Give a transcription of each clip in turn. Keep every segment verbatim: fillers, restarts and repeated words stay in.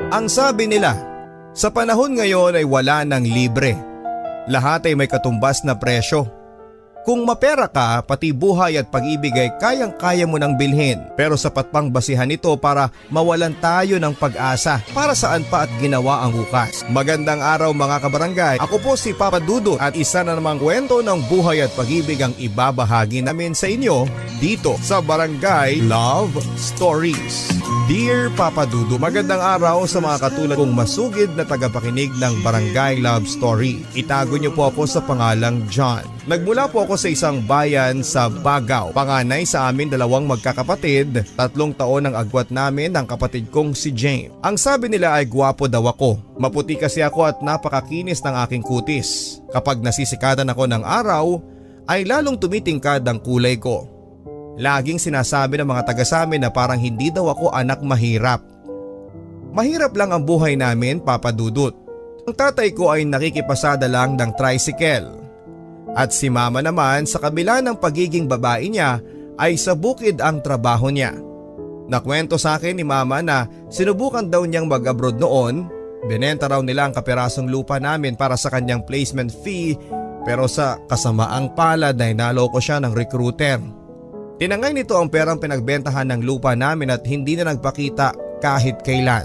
Ang sabi nila, sa panahon ngayon ay wala ng libre. Lahat ay may katumbas na presyo. Kung mapera ka, pati buhay at pag-ibig ay kayang-kaya mo nang bilhin. Pero sapat pang basihan ito para mawalan tayo ng pag-asa. Para saan pa at ginawa ang hukas. Magandang araw mga kabarangay. Ako po si Papa Dudut at isa na namang kwento ng buhay at pag-ibig ang ibabahagi namin sa inyo dito sa Barangay Love Stories. Dear Papa Dudu, magandang araw sa mga katulad kong masugid na tagapakinig ng Barangay Love Story. Itago niyo po ako sa pangalang John. Nagmula po ako sa isang bayan sa Bagao. Panganay sa amin dalawang magkakapatid. Tatlong taon ang agwat namin ng kapatid kong si Jane. Ang sabi nila ay gwapo daw ako. Maputi kasi ako at napakakinis ng aking kutis. Kapag nasisikatan ako ng araw, ay lalong tumitingkad ang kulay ko. Laging sinasabi ng mga taga sa amin na parang hindi daw ako anak mahirap. Mahirap lang ang buhay namin, Papa Dudut. Ang tatay ko ay nakikipasada lang ng tricycle. At si mama naman sa kabila ng pagiging babae niya ay sa bukid ang trabaho niya. Nakwento sa akin ni mama na sinubukan daw niyang mag-abroad noon. Binenta raw nila ang kapirasong lupa namin para sa kanyang placement fee pero sa kasamaang palad ay naloko siya ng recruiter. Tinangay nito ang perang pinagbentahan ng lupa namin at hindi na nagpakita kahit kailan.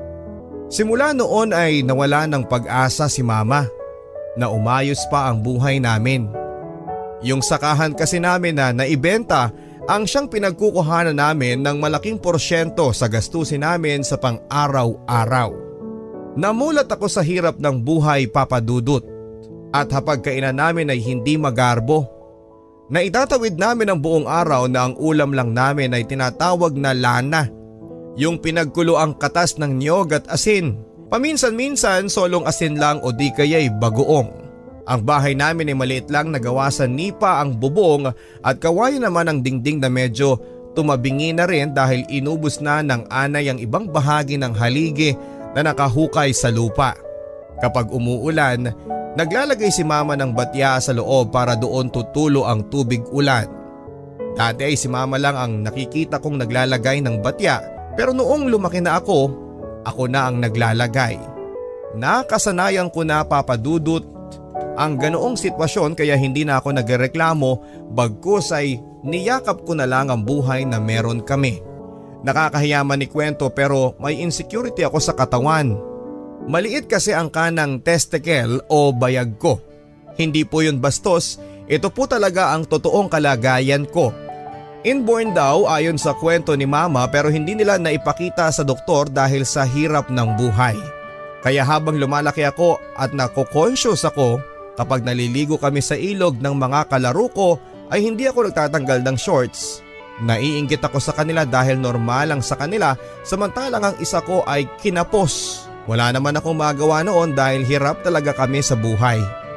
Simula noon ay nawala ng pag-asa si mama na umayos pa ang buhay namin. Yung sakahan kasi namin na naibenta ang siyang pinagkukuhanan namin ng malaking porsyento sa gastusin namin sa pang-araw-araw. Namulat ako sa hirap ng buhay, Papa Dudut, at hapagkainan namin ay hindi magarbo. Naitatawid namin ang buong araw na ang ulam lang namin ay tinatawag na lana, yung pinagkulo ang katas ng niyog at asin. Paminsan-minsan solong asin lang o di kaya'y bagoong. Ang bahay namin ay maliit lang na gawa sa nipa ang bubong at kawayan naman ang dingding na medyo tumabingi na rin dahil inubos na ng anay ang ibang bahagi ng haligi na nakahukay sa lupa. Kapag umuulan, naglalagay si mama ng batya sa loob para doon tutulo ang tubig ulan. Dati ay si mama lang ang nakikita kong naglalagay ng batya pero noong lumaki na ako, ako na ang naglalagay. Nakasanayan ko na, Papa Dudut, ang ganoong sitwasyon kaya hindi na ako nagreklamo bagkus ay niyakap ko na lang ang buhay na meron kami. Nakakahiyaman ni kwento pero may insecurity ako sa katawan. Maliit kasi ang kanang testicle o bayag ko. Hindi po yun bastos, ito po talaga ang totoong kalagayan ko. Inborn daw ayon sa kwento ni mama pero hindi nila naipakita sa doktor dahil sa hirap ng buhay. Kaya habang lumalaki ako at nako-conscious ako, kapag naliligo kami sa ilog ng mga kalaro ko ay hindi ako nagtatanggal ng shorts. Naiinggit ako sa kanila dahil normal lang sa kanila samantalang ang isa ko ay kinapos. Wala naman akong magawa noon dahil hirap talaga kami sa buhay.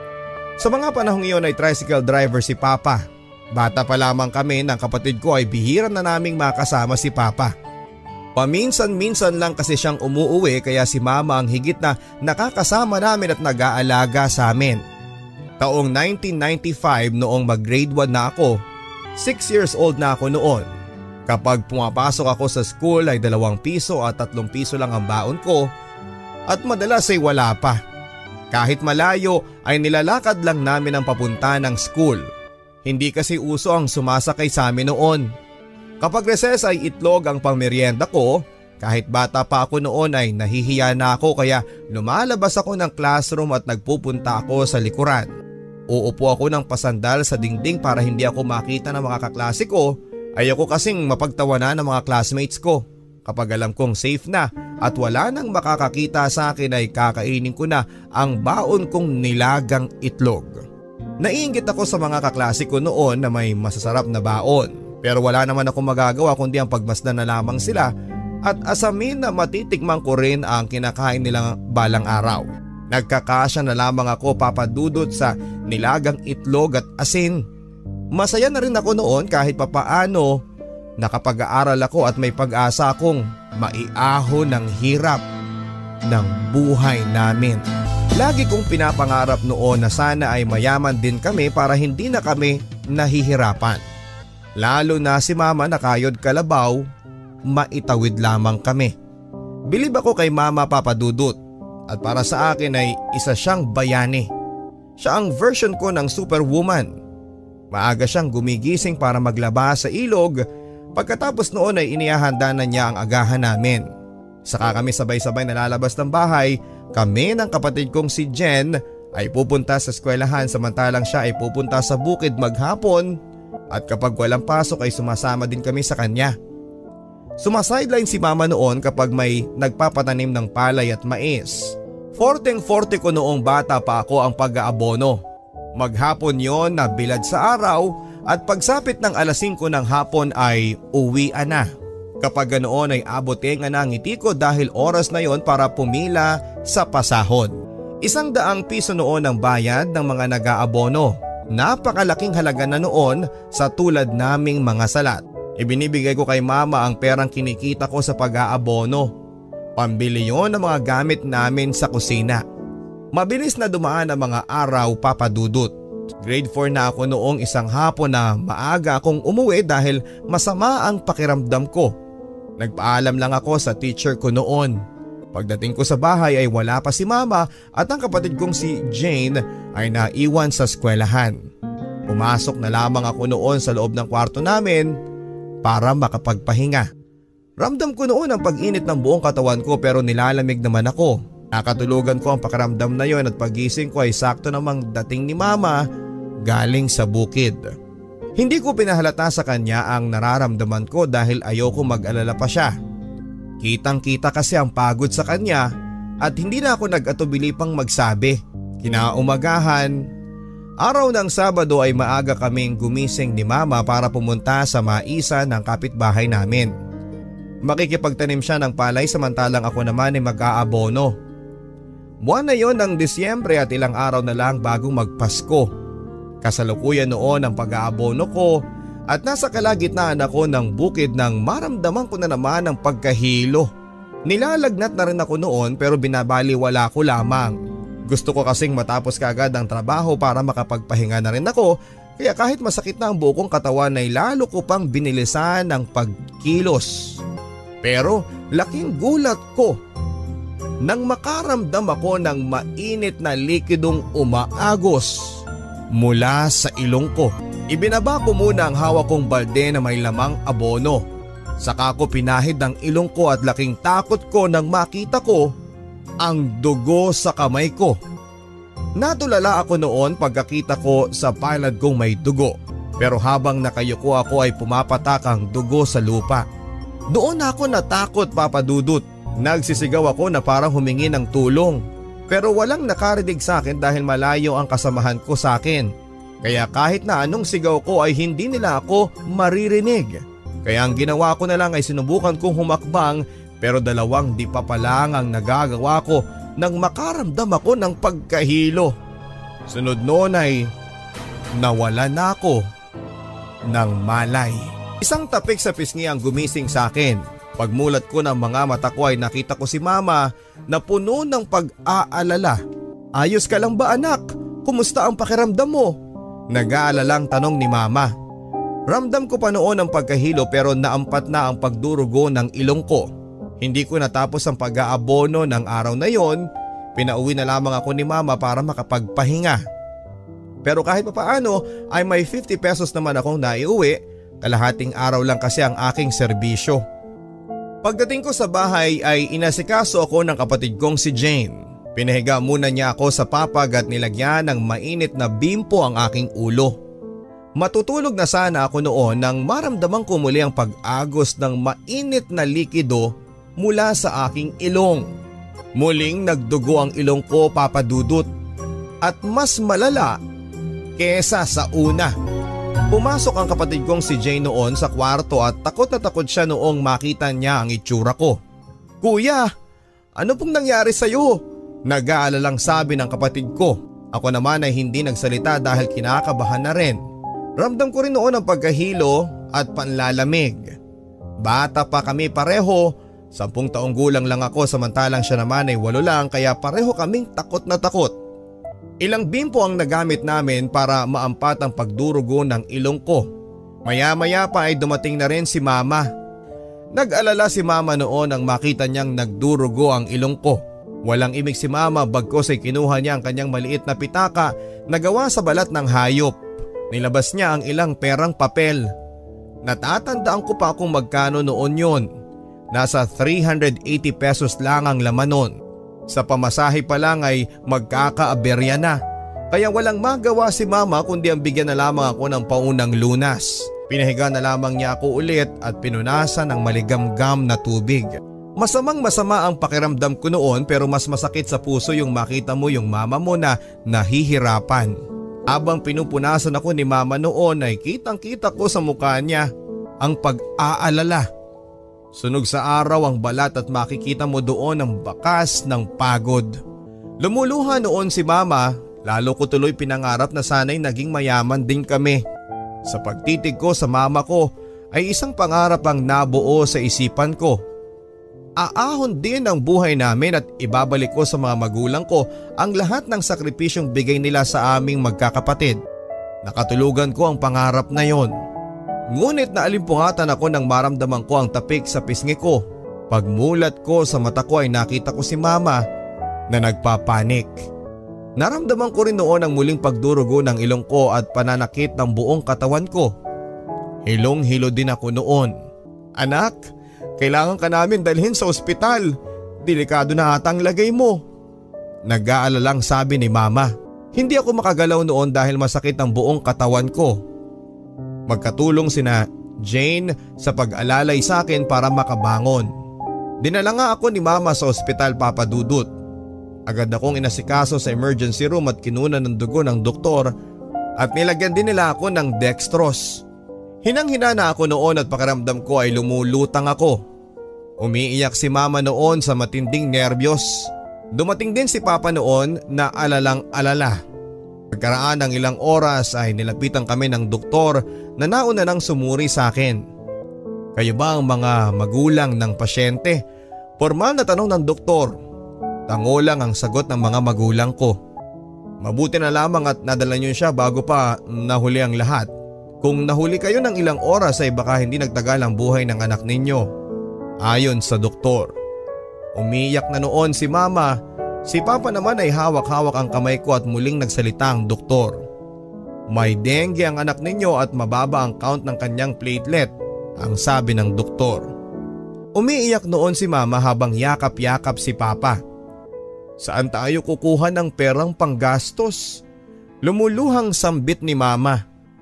Sa mga panahong iyon ay tricycle driver si Papa. Bata pa lamang kami ng kapatid ko ay bihira na naming makasama si Papa. Paminsan-minsan lang kasi siyang umuuwi kaya si Mama ang higit na nakakasama namin at nag-aalaga sa amin. Taong nineteen ninety-five noong mag-grade one na ako, six years old na ako noon. Kapag pumapasok ako sa school ay dalawang piso at tatlong piso lang ang baon ko. At madalas ay wala pa. Kahit malayo ay nilalakad lang namin ang papunta ng school. Hindi kasi uso ang sumasakay sa amin noon. Kapag recess ay itlog ang pangmeryenda ko. Kahit bata pa ako noon ay nahihiya na ako kaya lumalabas ako ng classroom at nagpupunta ako sa likuran. Uupo ako ng pasandal sa dingding para hindi ako makita ng mga kaklase ko. Ayoko kasing mapagtawanan ng mga classmates ko. Kapag alam kong safe na at wala nang makakakita sa akin ay kakainin ko na ang baon kong nilagang itlog. Naiinggit ako sa mga kaklase ko noon na may masasarap na baon. Pero wala naman akong magagawa kundi ang pagmasdan na lamang sila at asamin na matitikman ko rin ang kinakain nilang balang araw. Nagkakasya na lamang ako, Papa Dudut, sa nilagang itlog at asin. Masaya na rin ako noon kahit papaano. Nakapag-aaral ako at may pag-asa akong maiahon ng hirap ng buhay namin. Lagi kong pinapangarap noon na sana ay mayaman din kami para hindi na kami nahihirapan. Lalo na si Mama na kayod kalabaw, maitawid lamang kami. Bilib ako kay Mama Papa Dudut at para sa akin ay isa siyang bayani. Siya ang version ko ng superwoman. Maaga siyang gumigising para maglaba sa ilog, pagkatapos noon ay inihahanda na niya ang agahan namin. Saka kami sabay-sabay nalalabas ng bahay, kami ng kapatid kong si Jen ay pupunta sa eskwelahan samantalang siya ay pupunta sa bukid maghapon at kapag walang pasok ay sumasama din kami sa kanya. Sumasideline si Mama noon kapag may nagpapatanim ng palay at mais. Forteng-forte ko noong bata pa ako ang pag-aabono. Maghapon yon na bilad sa araw at pagsapit ng alas singko ng hapon ay uwian na. Kapag ganoon ay abotenga na ang ngiti ko dahil oras na yon para pumila sa pasahod. Isang daang piso noon ang bayad ng mga nag-aabono. Napakalaking halaga na noon sa tulad naming mga salat. Ibinibigay ko kay Mama ang perang kinikita ko sa pag-aabono. Pambili yon ng mga gamit namin sa kusina. Mabilis na dumaan ang mga araw, Papa Dudut. Grade four na ako noong isang hapon na maaga akong umuwi dahil masama ang pakiramdam ko. Nagpaalam lang ako sa teacher ko noon. Pagdating ko sa bahay ay wala pa si Mama at ang kapatid kong si Jane ay naiwan sa eskwelahan. Pumasok na lamang ako noon sa loob ng kwarto namin para makapagpahinga. Ramdam ko noon ang pag-init ng buong katawan ko pero nilalamig naman ako. Nakatulugan ko ang pakiramdam na yon at pagising ko ay sakto namang dating ni Mama galing sa bukid. Hindi ko pinahalata sa kanya ang nararamdaman ko dahil ayoko mag-alala pa siya. Kitang kita kasi ang pagod sa kanya at hindi na ako nag-atubili pang magsabi. Kinaumagahan, araw ng Sabado ay maaga kaming gumising ni Mama para pumunta sa maisa ng kapitbahay namin. Makikipagtanim siya ng palay samantalang ako naman ay mag-aabono. Buwan na yon ng Disyembre at ilang araw na lang bago magpasko. Kasalukuyan noon ang pag-aabono ko at nasa kalagitnaan ako ng bukid nang maramdaman ko na naman ang pagkahilo. Nilalagnat na rin ako noon pero binabaliwala ko lamang. Gusto ko kasing matapos kaagad ang trabaho para makapagpahinga na rin ako kaya kahit masakit na ang buo kong katawan ay lalo ko pang binilisan ang pagkilos. Pero laking gulat ko nang makaramdam ako ng mainit na likidong umaagos mula sa ilong ko. Ibinaba ko muna ang hawak kong balde na may lamang abono. Saka ko pinahid ang ilong ko at laking takot ko nang makita ko ang dugo sa kamay ko. Natulala ako noon pagkakita ko sa palad kong may dugo. Pero habang nakayuko ako ay pumapatak ang dugo sa lupa. Doon ako natakot, Papa Dudut. Nagsisigaw ako na parang humingi ng tulong. Pero walang nakarinig sa akin dahil malayo ang kasamahan ko sa akin. Kaya kahit na anong sigaw ko ay hindi nila ako maririnig. Kaya ang ginawa ko na lang ay sinubukan kong humakbang pero dalawang di pa pa lang ang nagagawa ko nang makaramdam ako ng pagkahilo. Sunod noon ay nawala na ako ng malay. Isang tapik sa pisngi ang gumising sa akin. Pagmulat ko ng mga mata ko ay nakita ko si Mama na puno ng pag-aalala. Ayos ka lang ba anak? Kumusta ang pakiramdam mo? Nag-aalalang tanong ni Mama. Ramdam ko pa noon ang pagkahilo pero naampat na ang pagdurugo ng ilong ko. Hindi ko natapos ang pag-aabono ng araw na yon. Pinauwi na lamang ako ni Mama para makapagpahinga. Pero kahit papaano ay may fifty pesos naman akong naiuwi. Kalahating araw lang kasi ang aking serbisyo. Pagdating ko sa bahay ay inasikaso ako ng kapatid kong si Jane. Pinahiga muna niya ako sa papag at nilagyan ng mainit na bimpo ang aking ulo. Matutulog na sana ako noon nang maramdaman ko muli ang pag-agos ng mainit na likido mula sa aking ilong. Muling nagdugo ang ilong ko, Papa Dudut, at mas malala kesa sa una. Pumasok ang kapatid kong si Jane noon sa kwarto at takot na takot siya noong makita niya ang itsura ko. Kuya, ano pong nangyari sa'yo? Nag-aalalang sabi ng kapatid ko. Ako naman ay hindi nagsalita dahil kinakabahan na rin. Ramdam ko rin noon ang pagkahilo at panlalamig. Bata pa kami pareho, sampung taong gulang lang ako samantalang siya naman ay walo lang kaya pareho kaming takot na takot. Ilang bimpo ang nagamit namin para maampat ang pagdurugo ng ilong ko. Maya-maya pa ay dumating na rin si Mama. Nag-alala si mama noon nang makita niyang nagdurugo ang ilong ko. Walang imik si mama bagkos ay kinuha niya ang kanyang maliit na pitaka na gawa sa balat ng hayop. Nilabas niya ang ilang perang papel. Natatandaan ko pa kung magkano noon yon. Nasa three hundred eighty pesos lang ang laman nun. Sa pamasahe pa lang ay magkakaaberya na. Kaya walang magawa si mama kundi ang bigyan na lamang ako ng paunang lunas. Pinahiga na lamang niya ako ulit at pinunasan ng maligamgam na tubig. Masamang masama ang pakiramdam ko noon pero mas masakit sa puso yung makita mo yung mama mo na nahihirapan. Habang pinupunasan ako ni mama noon ay kitang kita ko sa mukha niya ang pag-aalala. Sunog sa araw ang balat at makikita mo doon ang bakas ng pagod. Lumuluha noon si mama, lalo ko tuloy pinangarap na sana'y naging mayaman din kami. Sa pagtitig ko sa mama ko ay isang pangarap ang nabuo sa isipan ko. Aahon din ang buhay namin at ibabalik ko sa mga magulang ko ang lahat ng sakripisyong bigay nila sa aming magkakapatid. Nakatulugan ko ang pangarap na yon. Ngunit naalimpungatan ako nang maramdaman ko ang tapik sa pisngi ko. Pagmulat ko sa mata ko ay nakita ko si mama na nagpapanik. Naramdaman ko rin noon ang muling pagdurugo ng ilong ko at pananakit ng buong katawan ko. Hilong-hilo din ako noon. Anak, kailangan ka namin dalhin sa ospital. Delikado na atang lagay mo. Nag-aalalang sabi ni mama. Hindi ako makagalaw noon dahil masakit ang buong katawan ko. Magkatulong sina Jane sa pag-alalay sa akin para makabangon. Dinala nga ako ni mama sa ospital, Papa Dudut. Agad akong inasikaso sa emergency room at kinunan ng dugo ng doktor at nilagyan din nila ako ng dextrose. Hinang-hina na ako noon at pakiramdam ko ay lumulutang ako. Umiiyak si mama noon sa matinding nerbiyos. Dumating din si papa noon na alalang alala. Pagkaraan ng ilang oras ay nilapitan kami ng doktor na nauna nang sumuri sa akin. Kayo ba ang mga magulang ng pasyente? Formal na tanong ng doktor. Tango lang ang sagot ng mga magulang ko. Mabuti na lamang at nadala niyo siya bago pa nahuli ang lahat. Kung nahuli kayo ng ilang oras ay baka hindi nagtagal ang buhay ng anak ninyo. Ayon sa doktor. Umiyak na noon si mama. Si papa naman ay hawak-hawak ang kamay ko at muling nagsalita ang doktor. May dengue ang anak ninyo at mababa ang count ng kanyang platelet, ang sabi ng doktor. Umiiyak noon si mama habang yakap-yakap si papa. Saan tayo kukuha ng perang panggastos? Lumuluhang sambit ni mama.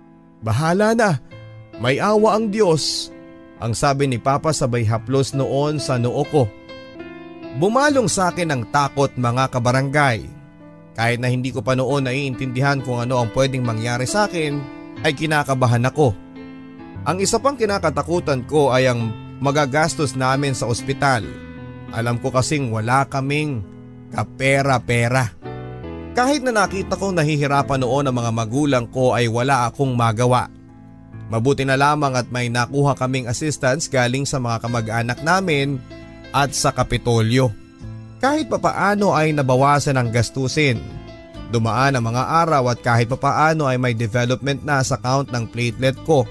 Bahala na, may awa ang Diyos, ang sabi ni papa sabay haplos noon sa noo ko. Bumalong sa akin ang takot, mga kabarangay. Kahit na hindi ko pa noon naiintindihan kung ano ang pwedeng mangyari sa akin, ay kinakabahan ako. Ang isa pang kinakatakutan ko ay ang magagastos namin sa ospital. Alam ko kasing wala kaming kapera-pera. Kahit na nakita kong nahihirapan noon ang mga magulang ko ay wala akong magawa. Mabuti na lamang at may nakuha kaming assistance galing sa mga kamag-anak namin at sa Kapitolyo. Kahit papaano ay nabawasan ang gastusin. Dumaan ang mga araw at kahit papaano ay may development na sa count ng platelet ko.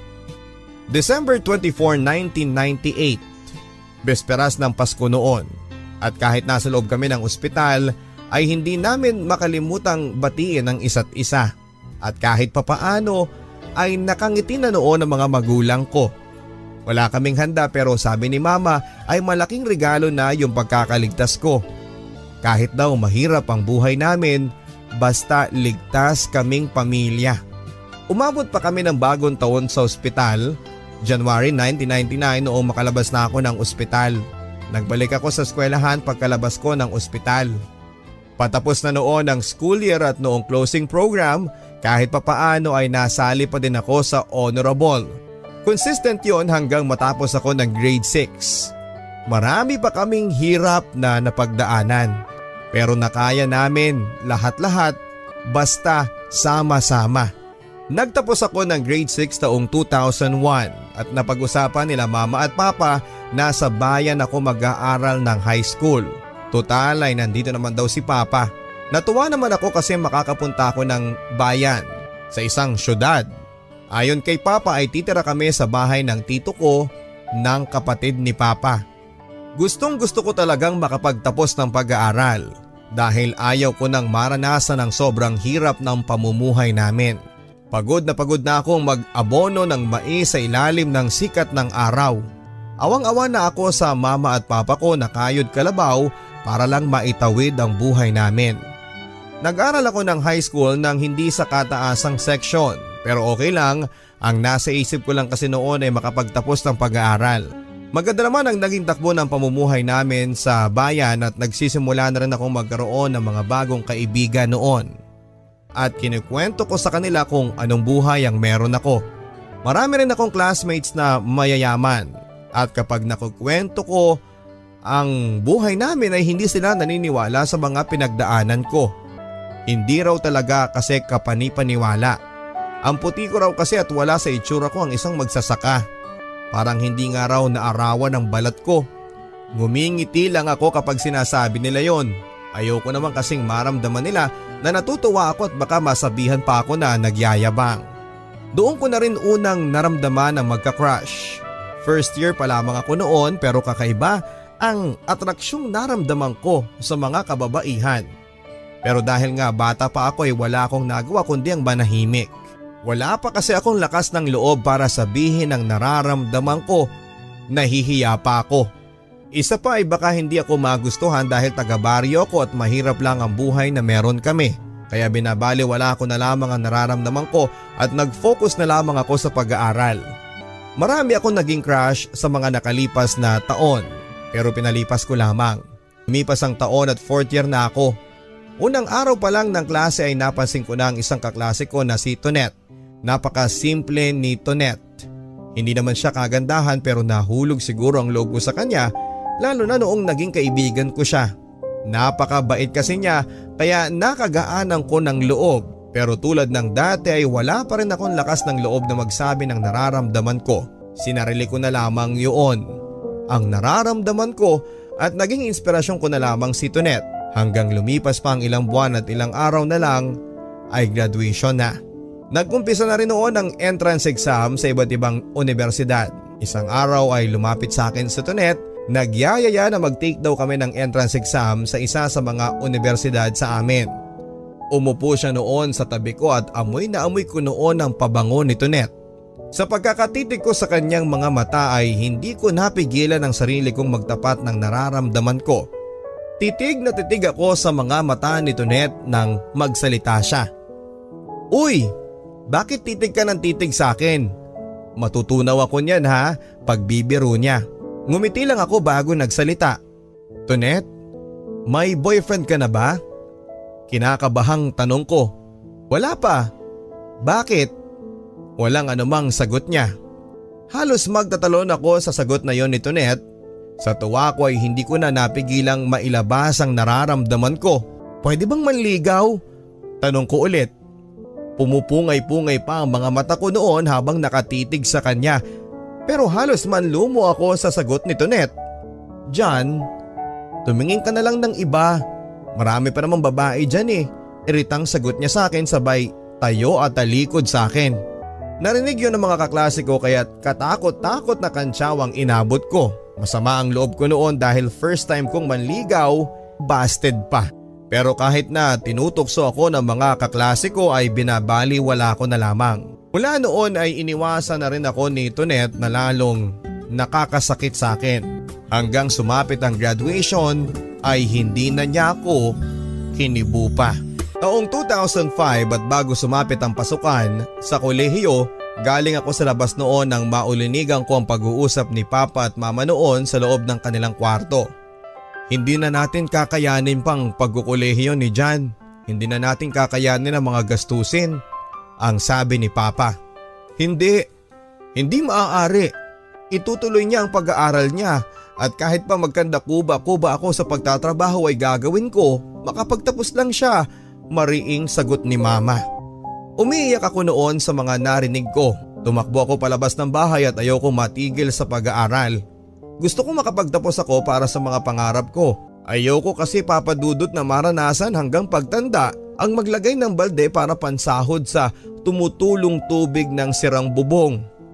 December twenty-fourth, nineteen ninety-eight. Besperas ng Pasko noon. At kahit nasa loob kami ng ospital ay hindi namin makalimutang batiin ang isa't isa. At kahit papaano ay nakangiti na noon ang mga magulang ko. Wala kaming handa pero sabi ni mama ay malaking regalo na yung pagkakaligtas ko. Kahit daw mahirap ang buhay namin, basta ligtas kaming pamilya. Umabot pa kami ng bagong taon sa ospital, January nineteen ninety-nine, noong makalabas na ako ng ospital. Nagbalik ako sa eskwelahan pagkalabas ko ng ospital. Patapos na noon ang school year at noong closing program, kahit papaano ay nasali pa din ako sa honorable. Consistent yon hanggang matapos ako ng grade six. Marami pa kaming hirap na napagdaanan. Pero nakaya namin lahat-lahat basta sama-sama. Nagtapos ako ng grade six taong two thousand one at napag-usapan nila mama at papa na sa bayan ako mag-aaral ng high school. Total ay nandito naman daw si papa. Natuwa naman ako kasi makakapunta ako ng bayan sa isang syudad. Ayon kay papa ay titira kami sa bahay ng tito ko ng kapatid ni Papa. Gustong gusto ko talagang makapagtapos ng pag-aaral dahil ayaw ko nang maranasan ang sobrang hirap ng pamumuhay namin. Pagod na pagod na akong mag-abono ng mais sa ilalim ng sikat ng araw. Awang-awa na ako sa mama at papa ko na kayod kalabaw para lang maitawid ang buhay namin. Nag-aral ako ng high school nang hindi sa kataasang section pero okay lang, ang nasa isip ko lang kasi noon ay makapagtapos ng pag-aaral. Maganda naman ang naging takbo ng pamumuhay namin sa bayan at nagsisimula na rin akong magkaroon ng mga bagong kaibigan noon. At kinikwento ko sa kanila kung anong buhay ang meron ako. Marami rin akong classmates na mayayaman at kapag nakukwento ko ang buhay namin ay hindi sila naniniwala sa mga pinagdaanan ko. Hindi raw talaga kasi kapani-paniwala. Ang puti ko raw kasi at wala sa itsura ko ang isang magsasaka. Parang hindi nga raw naarawan ang balat ko. Ngumingiti lang ako kapag sinasabi nila yon. Ayoko naman kasing maramdaman nila na natutuwa ako at baka masabihan pa ako na nagyayabang. Doon ko na rin unang naramdaman ang magka-crush. First year pa lamang ako noon pero kakaiba ang atraksyong naramdaman ko sa mga kababaihan. Pero dahil nga bata pa ako ay wala akong nagawa kundi ang manahimik. Wala pa kasi akong lakas ng loob para sabihin ang nararamdaman ko. Nahihiya pa ako. Isa pa ay baka hindi ako magustuhan dahil taga-baryo ako at mahirap lang ang buhay na meron kami. Kaya binabaliwala ko na lamang ang nararamdaman ko at nag-focus na lamang ako sa pag-aaral. Marami akong naging crush sa mga nakalipas na taon pero pinalipas ko lamang. Lumipas ang taon at fourth year na ako. Unang araw pa lang ng klase ay napansin ko na ang isang kaklase ko na si Tonet. Napaka-simple ni Tonet. Hindi naman siya kagandahan pero nahulog siguro ang loob ko sa kanya lalo na noong naging kaibigan ko siya. Napakabait kasi niya kaya nakagaanan ko ng loob pero tulad ng dati ay wala pa rin akong lakas ng loob na magsabi ng nararamdaman ko. Sinarili ko na lamang yun. Ang nararamdaman ko at naging inspirasyon ko na lamang si Tonet hanggang lumipas pa ang ilang buwan at ilang araw na lang ay graduation na. Nagkumpisa na rin noon ang entrance exam sa iba't ibang universidad. Isang araw ay lumapit sa akin si Tonet, nagyayaya na mag-take daw kami ng entrance exam sa isa sa mga universidad sa amin. Umupo siya noon sa tabi ko at amoy na amoy ko noon ang pabango ni Tonet. Sa pagkakatitig ko sa kanyang mga mata ay hindi ko napigilan ang sarili kong magtapat ng nararamdaman ko. Titig na titig ako sa mga mata ni Tonet nang magsalita siya. Uy! Bakit titig ka ng titig sa akin? Matutunaw ako niyan ha, pagbibiro niya. Ngumiti lang ako bago nagsalita. Tonet, may boyfriend ka na ba? Kinakabahang tanong ko. Wala pa. Bakit? Walang anumang sagot niya. Halos magtatalon ako sa sagot na yon ni Tonet. Sa tuwa ko ay hindi ko na napigilang mailabas ang nararamdaman ko. Pwede bang manligaw? Tanong ko ulit. Pumupungay-pungay pa ang mga mata ko noon habang nakatitig sa kanya pero halos manlumo ako sa sagot ni Tonet. John, tumingin ka na lang ng iba. Marami pa namang babae dyan eh. Iritang sagot niya sa akin sabay tayo at talikod sa akin. Narinig yun ng mga kaklase ko kaya katakot-takot na kantsaw ang inabot ko. Masama ang loob ko noon dahil first time kong manligaw, busted pa. Pero kahit na tinutokso ako ng mga kaklase ko ay binabaliwala ko na lamang. Mula noon ay iniwasan na rin ako ni Tonet na lalong nakakasakit sa akin. Hanggang sumapit ang graduation ay hindi na niya ako kinibo pa. Taong two thousand five at bago sumapit ang pasukan sa kolehiyo, galing ako sa labas noon nang maulinigan ko ang pag-uusap ni Papa at Mama noon sa loob ng kanilang kwarto. Hindi na natin kakayanin pang pagkukolehiyo ni John. Hindi na natin kakayanin ang mga gastusin. Ang sabi ni Papa. Hindi. Hindi maaari. Itutuloy niya ang pag-aaral niya at kahit pa magkanda-kuba-kuba ako sa pagtatrabaho ay gagawin ko. Makapagtapos lang siya. Mariing sagot ni Mama. Umiiyak ako noon sa mga narinig ko. Tumakbo ako palabas ng bahay at ayoko matigil sa pag-aaral. Gusto ko makapagtapos ako para sa mga pangarap ko. Ayoko kasi papadudot na maranasan hanggang pagtanda ang maglagay ng balde para pansahod sa tumutulong tubig ng sirang bubong.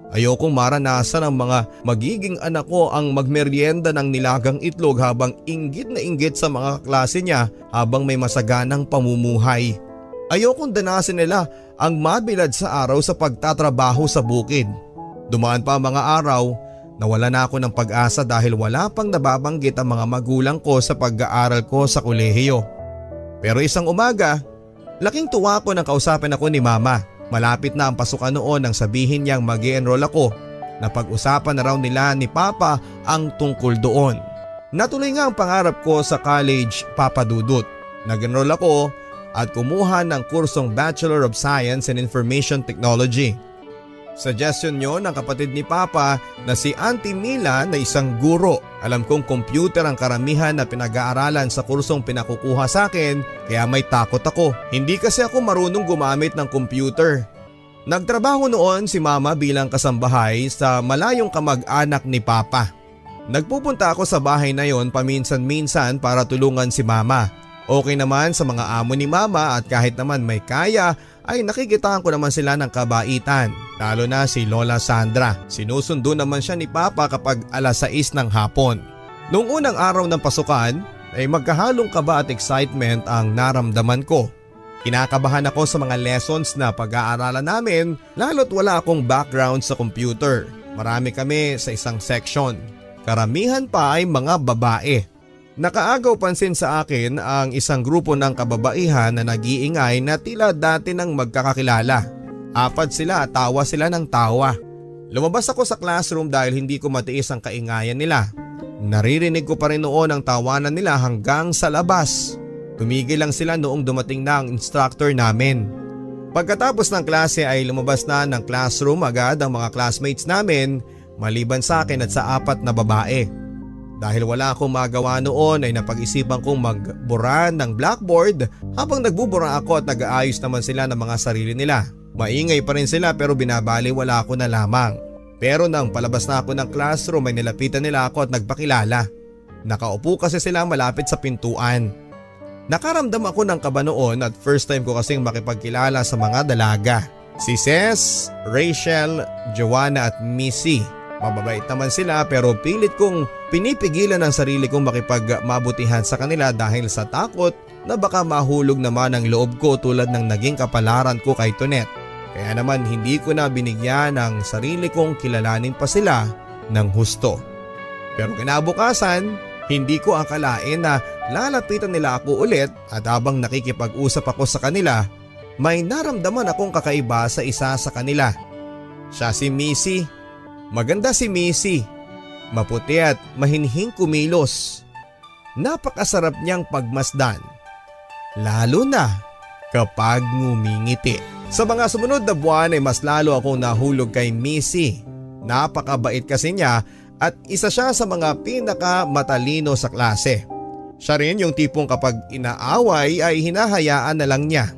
Ayokong maranasan ng mga magiging anak ko ang magmeryenda ng nilagang itlog habang inggit na inggit sa mga klase niya habang may masaganang pamumuhay. Ayokong danasin nila ang mabilad sa araw sa pagtatrabaho sa bukid. Dumaan pa ang mga araw, nawala na ako ng pag-asa dahil wala pang nababanggit ang mga magulang ko sa pag-aaral ko sa kolehiyo. Pero isang umaga, laking tuwa ko nang kausapin ako ni mama. Malapit na ang pasukan noon nang sabihin niyang mag-i-enroll ako na pag-usapan na raw nila ni Papa ang tungkol doon. Natuloy nga ang pangarap ko sa college, Papa Dudut. Nag-enroll ako at kumuha ng kursong Bachelor of Science in Information Technology. Suggestion nyo ng kapatid ni Papa na si Auntie Mila na isang guro. Alam kong computer ang karamihan na pinag-aaralan sa kursong pinakukuha sa akin kaya may takot ako. Hindi kasi ako marunong gumamit ng computer. Nagtrabaho noon si Mama bilang kasambahay sa malayong kamag-anak ni Papa. Nagpupunta ako sa bahay na yon paminsan-minsan para tulungan si Mama. Okay naman sa mga amo ni Mama at kahit naman may kaya ay nakikitaan ko naman sila ng kabaitan. Lalo na si Lola Sandra. Sinusundo naman siya ni Papa kapag alas sais ng hapon. Noong unang araw ng pasukan ay magkahalong kaba at excitement ang naramdaman ko. Kinakabahan ako sa mga lessons na pag-aaralan namin lalo't wala akong background sa computer. Marami kami sa isang section. Karamihan pa ay mga babae. Nakaagaw pansin sa akin ang isang grupo ng kababaihan na nag-iingay na tila dati nang magkakakilala. Apat sila at tawa sila ng tawa. Lumabas ako sa classroom dahil hindi ko matiis ang kaingayan nila. Naririnig ko pa rin noon ang tawanan nila hanggang sa labas. Tumigil lang sila noong dumating na ang instructor namin. Pagkatapos ng klase ay lumabas na ng classroom agad ang mga classmates namin maliban sa akin at sa apat na babae. Dahil wala akong magawa noon ay napag-isipan kong magbura ng blackboard habang nagbubura ako at nag-aayos naman sila ng mga sarili nila. Maingay pa rin sila pero binabali wala ako na lamang. Pero nang palabas na ako ng classroom ay nilapitan nila ako at nagpakilala. Nakaupo kasi sila malapit sa pintuan. Nakaramdam ako ng kaba noon at first time ko kasing makipagkilala sa mga dalaga. Si Ces, Rachel, Joanna at Missy. Mababait naman sila pero pilit kong pinipigilan ang sarili kong makipagmabutihan sa kanila dahil sa takot na baka mahulog naman ang loob ko tulad ng naging kapalaran ko kay Tonet. Kaya naman hindi ko na binigyan ng sarili kong kilalanin pa sila ng husto. Pero kinabukasan, hindi ko akalain na lalapitan nila ako ulit at habang nakikipag-usap ako sa kanila, may naramdaman akong kakaiba sa isa sa kanila. Siya si Missy. Maganda si Missy. Maputi at mahinhing kumilos. Napakasarap niyang pagmasdan. Lalo na kapag ngumingiti. Sa mga sumunod na buwan ay mas lalo akong nahulog kay Missy. Napakabait kasi niya at isa siya sa mga pinakamatalino sa klase. Siya rin yung tipong kapag inaaway ay hinahayaan na lang niya.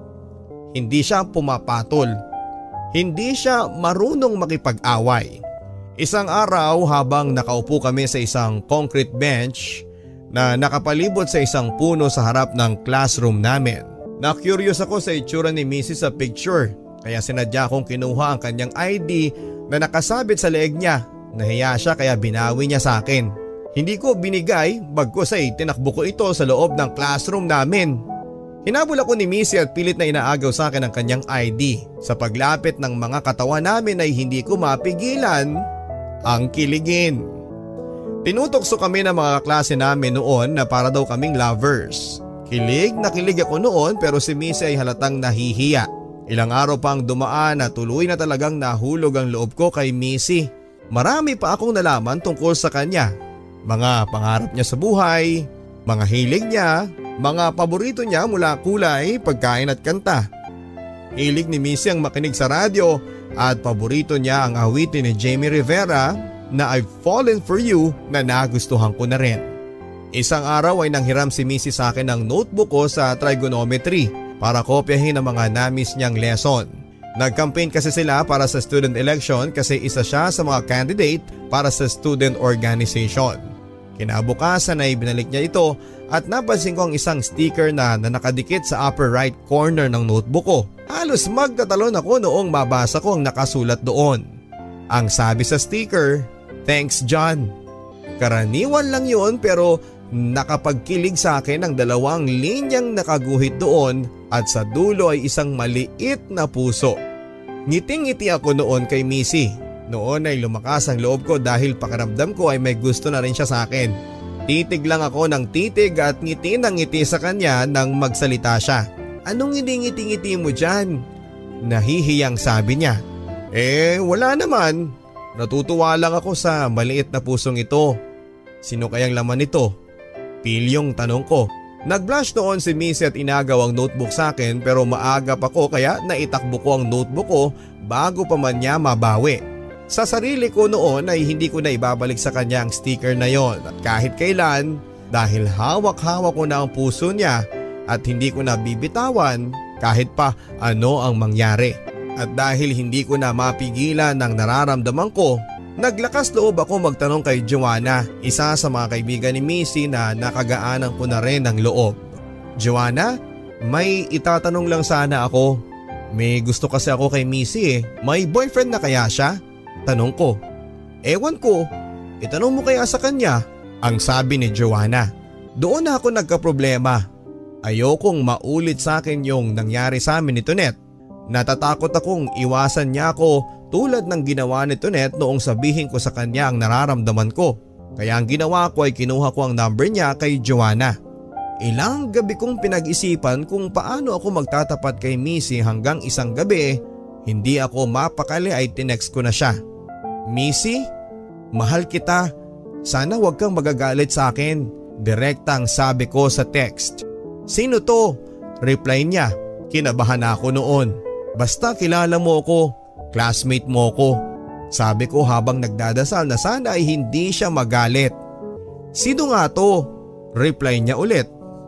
Hindi siya pumapatol. Hindi siya marunong makipag-away. Isang araw habang nakaupo kami sa isang concrete bench na nakapalibot sa isang puno sa harap ng classroom namin. Na-curious ako sa itsura ni Missy sa picture kaya sinadya kong kinuha ang kanyang I D na nakasabit sa leeg niya. Nahiya siya kaya binawi niya sa akin. Hindi ko binigay bagkus ay tinakbo ko ito sa loob ng classroom namin. Hinabol ako ni Missy at pilit na inaagaw sa akin ang kanyang I D. Sa paglapit ng mga katawan namin ay hindi ko mapigilan ang kiligin. Tinutokso kami ng mga klase namin noon na para daw kaming lovers. Kilig na kilig ako noon pero si Missy ay halatang nahihiya. Ilang araw pang dumaan na tuloy na talagang nahulog ang loob ko kay Missy. Marami pa akong nalaman tungkol sa kanya. Mga pangarap niya sa buhay, mga hilig niya, mga paborito niya mula kulay, pagkain at kanta. Hilig ni Missy ang makinig sa radyo at paborito niya ang awitin ni Jamie Rivera na I've Fallen For You na nagustuhan ko na rin. Isang araw ay nanghiram si Missy sa akin ng notebook ko sa trigonometry para kopyahin ang mga namis niyang lesson. Nag-campaign kasi sila para sa student election kasi isa siya sa mga candidate para sa student organization. Kinabukasan ay binalik niya ito at napansin ko ang isang sticker na, na nakadikit sa upper right corner ng notebook ko. Halos magtatalon ako noong mabasa ko ang nakasulat doon. Ang sabi sa sticker, "Thanks John." Karaniwan lang yun pero nakapagkilig sa akin ang dalawang linyang nakaguhit doon at sa dulo ay isang maliit na puso. Ngiting-ngiti ako noon kay Missy. Noon ay lumakas ang loob ko dahil pakiramdam ko ay may gusto na rin siya sa akin. Titig lang ako ng titig at ngiti ng ngiti sa kanya nang magsalita siya. "Anong ngiti-ngiti mo dyan?" Nahihiyang sabi niya. "Eh wala naman. Natutuwa lang ako sa maliit na pusong ito." "Sino kayang laman nito?" Pilyong tanong ko. Nag-blush noon si Missy at inagaw ang notebook sa akin pero maagap ako kaya naitakbo ko ang notebook ko bago pa man niya mabawi. Sa sarili ko noon ay hindi ko na ibabalik sa kanya ang sticker na yon at kahit kailan dahil hawak-hawak ko na ang puso niya at hindi ko na bibitawan kahit pa ano ang mangyari. At dahil hindi ko na mapigilan ng nararamdaman ko, naglakas loob ako magtanong kay Joanna, isa sa mga kaibigan ni Missy na nakagaanan ko na rin ng loob. "Joanna, may itatanong lang sana ako. May gusto kasi ako kay Missy eh. May boyfriend na kaya siya?" Tanong ko. "Ewan ko, itanong mo kaya sa kanya?" Ang sabi ni Joanna. Doon na ako nagkaproblema. Ayokong maulit sa akin yung nangyari sa amin ni Tonet. Natatakot akong iwasan niya ako tulad ng ginawa ni Tonet noong sabihin ko sa kanya ang nararamdaman ko. Kaya ang ginawa ko ay kinuha ko ang number niya kay Joanna. Ilang gabi kong pinag-isipan kung paano ako magtatapat kay Missy hanggang isang gabi, hindi ako mapakali ay tinext ko na siya. "Missy, mahal kita. Sana wag kang magagalit sa akin." Direktang sabi ko sa text. "Sino to?" Reply niya. Kinabahan ako noon. "Basta kilala mo ako. Classmate mo ko." Sabi ko habang nagdadasal na sana ay hindi siya magalit. "Sino nga to?" Reply niya ulit.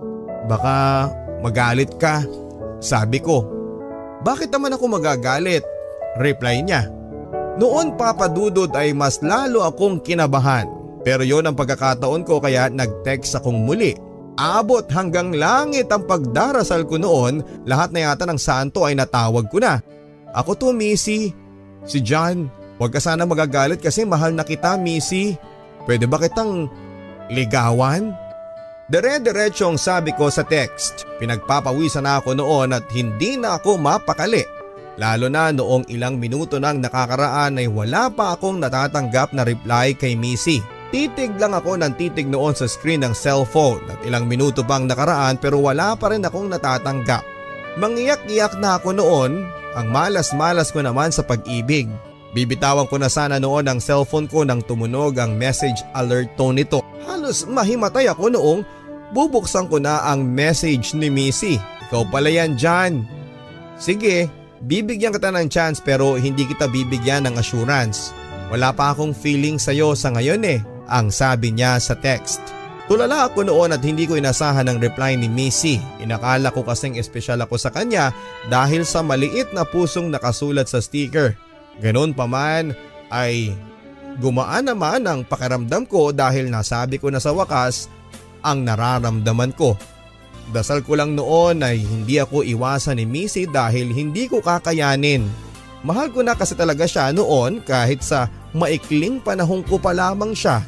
"Baka magalit ka." Sabi ko. "Bakit naman ako magagalit?" Reply niya. Noon papadudod ay mas lalo akong kinabahan. Pero yon ang pagkakataon ko kaya nag-text akong muli. Abot hanggang langit ang pagdarasal ko noon, lahat na yata ng santo ay natawag ko na. "Ako to Missy. Si John. Huwag ka sana magagalit kasi mahal na kita Missy. Pwede ba kitang ligawan?" Dire-diretsong sabi ko sa text. Pinagpapawisan na ako noon at hindi na ako mapakali. Lalo na noong ilang minuto nang nakakaraan ay wala pa akong natatanggap na reply kay Missy. Titig lang ako ng titig noon sa screen ng cellphone at ilang minuto pang nakaraan pero wala pa rin akong natatanggap. Mangiyak-iyak na ako noon, ang malas-malas ko naman sa pag-ibig. Bibitawan ko na sana noon ang cellphone ko nang tumunog ang message alert tone nito. Halos mahimatay ako noong bubuksan ko na ang message ni Missy. "Ikaw pala yan John. Sige, bibigyan kita ng chance pero hindi kita bibigyan ng assurance. Wala pa akong feeling sa'yo sa ngayon eh." Ang sabi niya sa text. Tulala ako noon at hindi ko inasahan ang reply ni Missy. Inakala ko kasing espesyal ako sa kanya dahil sa maliit na pusong nakasulat sa sticker. Ganon pa man ay gumaan naman ang pakiramdam ko dahil nasabi ko na sa wakas ang nararamdaman ko. Dasal ko lang noon ay hindi ako iwasan ni Missy dahil hindi ko kakayanin. Mahal ko na kasi talaga siya noon kahit sa maikling panahon ko pa lamang siya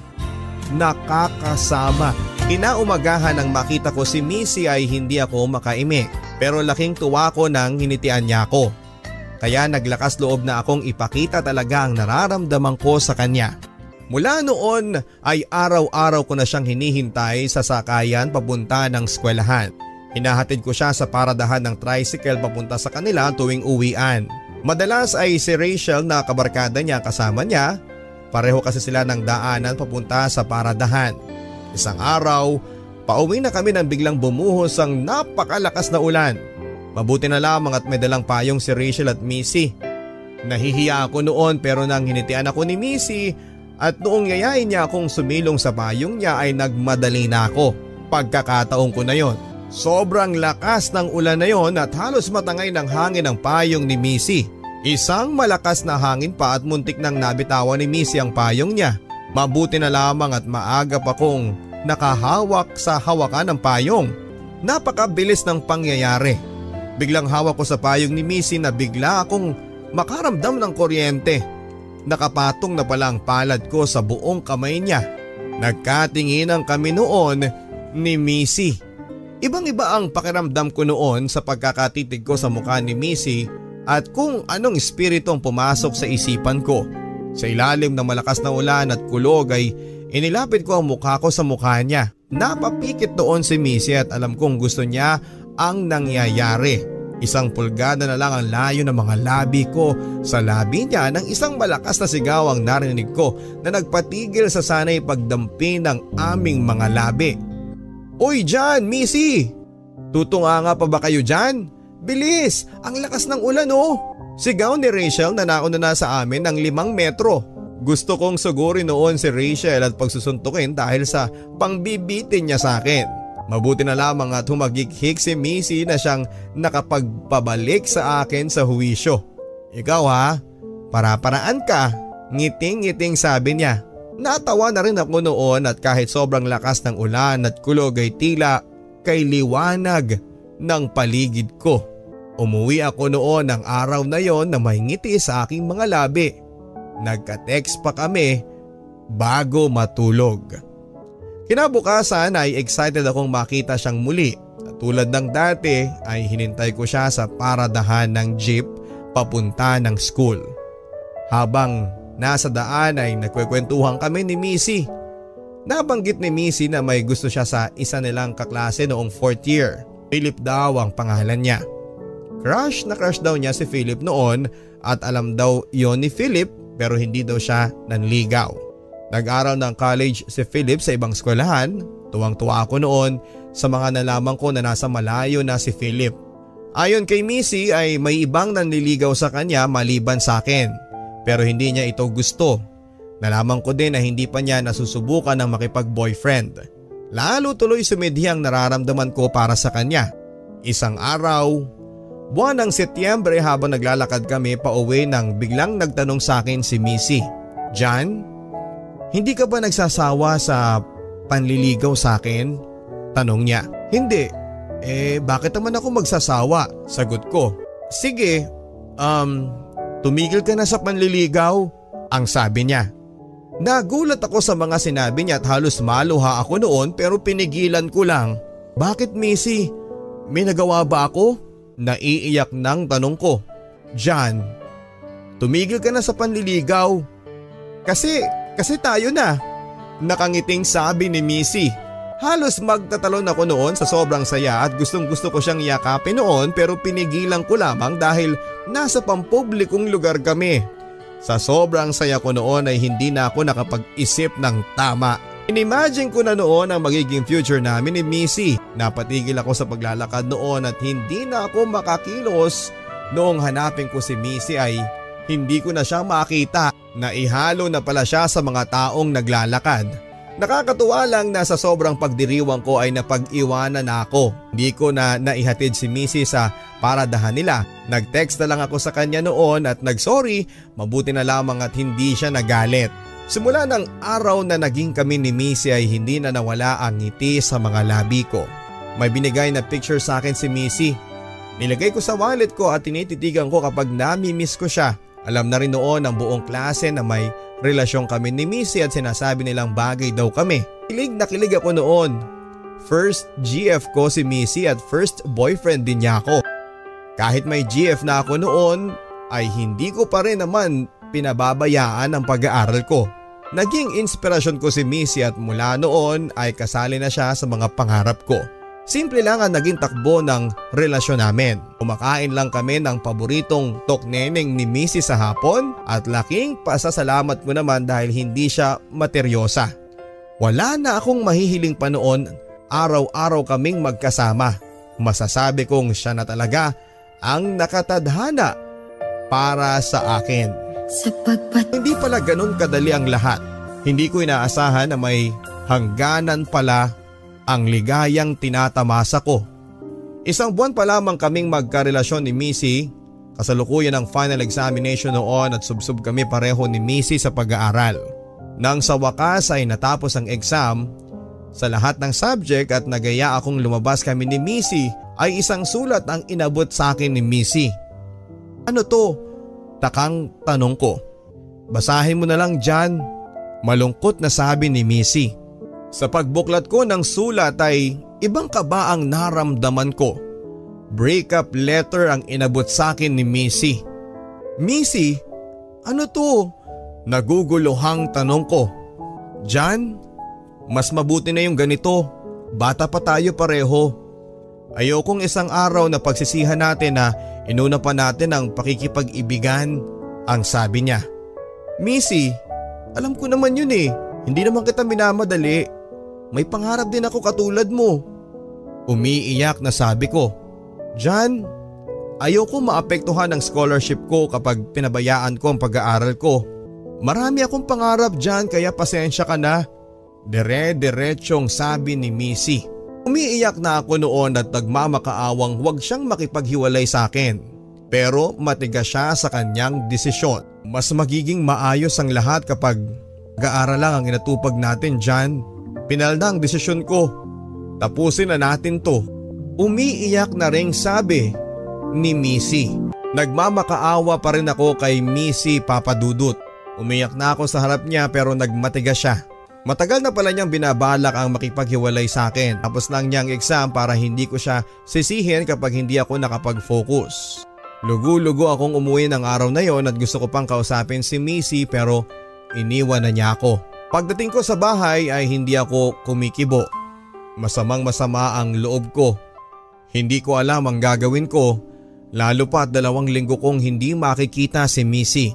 nakakasama. Inaumagahan nang makita ko si Missy ay hindi ako makaimik pero laking tuwa ko nang hinitian niya ako. Kaya naglakas loob na akong ipakita talaga ang nararamdaman ko sa kanya. Mula noon ay araw-araw ko na siyang hinihintay sa sakayan papunta ng eskwelahan. Hinahatid ko siya sa paradahan ng tricycle papunta sa kanila tuwing uwian. Madalas ay si Rachel na kabarkada niya kasama niya. Pareho kasi sila ng daanan papunta sa paradahan. Isang araw, pauwi na kami nang biglang bumuhos ang napakalakas na ulan. Mabuti na lamang at may dalang payong si Rachel at Missy. Nahihiya ako noon pero nang hinitian ako ni Missy at noong yayain niya akong sumilong sa payong niya ay nagmadali na ako. Pagkakataon ko na yon. Sobrang lakas ng ulan na yon at halos matangay ng hangin ang payong ni Missy. Isang malakas na hangin pa at muntik nang nabitawan ni Missy ang payong niya. Mabuti na lamang at maagap akong nakahawak sa hawakan ng payong. Napakabilis ng pangyayari. Biglang hawak ko sa payong ni Missy na bigla akong makaramdam ng kuryente. nakapatong na palang palad ko sa buong kamay niya. Nagkatinginan kami noon ni Missy. Ibang-iba ang pakiramdam ko noon sa pagkakatitig ko sa mukha ni Missy at kung anong espiritong pumasok sa isipan ko. Sa ilalim ng malakas na ulan at kulog ay inilapit ko ang mukha ko sa mukha niya. Napapikit doon si Missy at alam kong gusto niya ang nangyayari. Isang pulgada na lang ang layo ng mga labi ko sa labi niya nang isang malakas na sigaw ang narinig ko na nagpatigil sa sanay pagdampi ng aming mga labi. Uy dyan, Missy! Tutunga nga pa ba kayo dyan? Bilis! Ang lakas ng ulan oh! Sigaw ni Rachel na nauna na sa amin ng limang metro. Gusto kong sugurin noon si Rachel at pagsusuntukin dahil sa pangbibitin niya sa akin. Mabuti na lamang at humagighik si Missy na siyang nakapagpabalik sa akin sa huwisyo. Ikaw ha, para-paraan ka, ngiting-ngiting sabi niya. Natawa na rin ako noon at kahit sobrang lakas ng ulan at kulog ay tila kay liwanag ng paligid ko. Umuwi ako noon ng araw na yon na may ngiti sa aking mga labi. Nagka-text pa kami bago matulog. Kinabukasan ay excited akong makita siyang muli. At tulad ng dati ay hinintay ko siya sa paradahan ng jeep papunta ng school. Habang nasa daan ay nagkwekwentuhan kami ni Missy. Nabanggit ni Missy na may gusto siya sa isa nilang kaklase noong fourth year. Philip daw ang pangalan niya. Crush na crush daw niya si Philip noon at alam daw yon ni Philip pero hindi daw siya nanligaw. Nag-aral ng college si Philip sa ibang eskwelahan. Tuwang-tuwa ako noon sa mga nalaman ko na nasa malayo na si Philip. Ayon kay Missy ay may ibang nanliligaw sa kanya maliban sa akin. Pero hindi niya ito gusto. Nalaman ko din na hindi pa niya nasusubukan ng makipag-boyfriend. Lalo tuloy sumidhi ang nararamdaman ko para sa kanya. Isang araw, buwan ng Setyembre habang naglalakad kami pa uwi nang biglang nagtanong sa akin si Missy. Jan, hindi ka ba nagsasawa sa panliligaw sa akin? Tanong niya. Hindi. Eh bakit naman ako magsasawa? Sagot ko. Sige, um... tumigil ka na sa panliligaw, ang sabi niya. Nagulat ako sa mga sinabi niya at halos maluha ako noon pero pinigilan ko lang. Bakit Missy? May nagawa ba ako? Naiiyak nang tanong ko. Jan, tumigil ka na sa panliligaw. Kasi, kasi tayo na. Nakangiting sabi ni Missy. Halos magtatalon ako noon sa sobrang saya at gustong gusto ko siyang yakapin noon pero pinigilan ko lamang dahil nasa pampublikong lugar kami. Sa sobrang saya ko noon ay hindi na ako nakapag-isip ng tama. Inimagine ko na noon ang magiging future namin ni Missy. Napatigil ako sa paglalakad noon at hindi na ako makakilos. Noong hanapin ko si Missy ay hindi ko na siya makita. Naihalo na pala siya sa mga taong naglalakad. Nakakatuwa lang na sa sobrang pagdiriwang ko ay napag-iwanan na ako. Hindi ko na naihatid si Missy sa paradahan nila. Nag-text na lang ako sa kanya noon at nag-sorry, mabuti na lamang at hindi siya nagalit. Simula ng araw na naging kami ni Missy ay hindi na nawala ang ngiti sa mga labi ko. May binigay na picture sa akin si Missy. Nilagay ko sa wallet ko at tinititigan ko kapag nami-miss ko siya. Alam na rin noon ng buong klase na may relasyon kami ni Missy at sinasabi nilang bagay daw kami. Kilig na kilig ako noon. First G F ko si Missy at first boyfriend din niya ako. Kahit may G F na ako noon ay hindi ko pa rin naman pinababayaan ang pag-aaral ko. Naging inspirasyon ko si Missy at mula noon ay kasali na siya sa mga pangarap ko. Simple lang ang naging takbo ng relasyon namin. Kumakain lang kami ng paboritong tokneneng ni Missy sa hapon at laking pasasalamat ko naman dahil hindi siya materyosa. Wala na akong mahihiling pa noon, araw-araw kaming magkasama. Masasabi kong siya na talaga ang nakatadhana para sa akin. Sa pagpat- Hindi pala ganun kadali ang lahat. Hindi ko inaasahan na may hangganan pala ang ligayang tinatamasa ko. Isang buwan pa lamang kaming magkarelasyon ni Missy. Kasalukuyan ang final examination noon at subsub kami pareho ni Missy sa pag-aaral. Nang sa wakas ay natapos ang exam, sa lahat ng subject at nagaya akong lumabas kami ni Missy ay isang sulat ang inabot sa akin ni Missy. Ano to? Takang tanong ko. Basahin mo na lang dyan. Malungkot na sabi ni Missy. Sa pagbuklat ko ng sulat ay ibang kaba ang naramdaman ko. Breakup letter ang inabot sa akin ni Missy. Missy, ano to? Naguguluhang tanong ko. Jan, mas mabuti na yung ganito. Bata pa tayo pareho. Ayokong isang araw na pagsisihan natin na inuna pa natin ang pakikipag-ibigan, ang sabi niya. Missy, alam ko naman yun eh. Hindi naman kita minamadali. May pangarap din ako katulad mo. Umiiyak na sabi ko. Jan, ayoko maapektuhan ang scholarship ko kapag pinabayaan ko ang pag-aaral ko. Marami akong pangarap dyan kaya pasensya ka na. Dire-diretsong sabi ni Missy. Umiiyak na ako noon at nagmamakaawang huwag siyang makipaghiwalay sa akin. Pero matigas siya sa kanyang desisyon. Mas magiging maayos ang lahat kapag pag-aaral lang ang inatupag natin dyan. Pinal na ang desisyon ko. Tapusin na natin to. Umiiyak na ring sabi ni Missy. Nagmamakaawa pa rin ako kay Missy Papadudut. Umiyak na ako sa harap niya pero nagmatigas siya. Matagal na pala niyang binabalak ang makipaghiwalay sa akin. Tapos lang niyang exam para hindi ko siya sisihin kapag hindi ako nakapag-focus. Lugu-lugo akong umuwi ng araw na yon at gusto ko pang kausapin si Missy pero iniwan na niya ako. Pagdating ko sa bahay ay hindi ako kumikibo. Masamang masama ang loob ko. Hindi ko alam ang gagawin ko, lalo pa at dalawang linggo kong hindi makikita si Missy.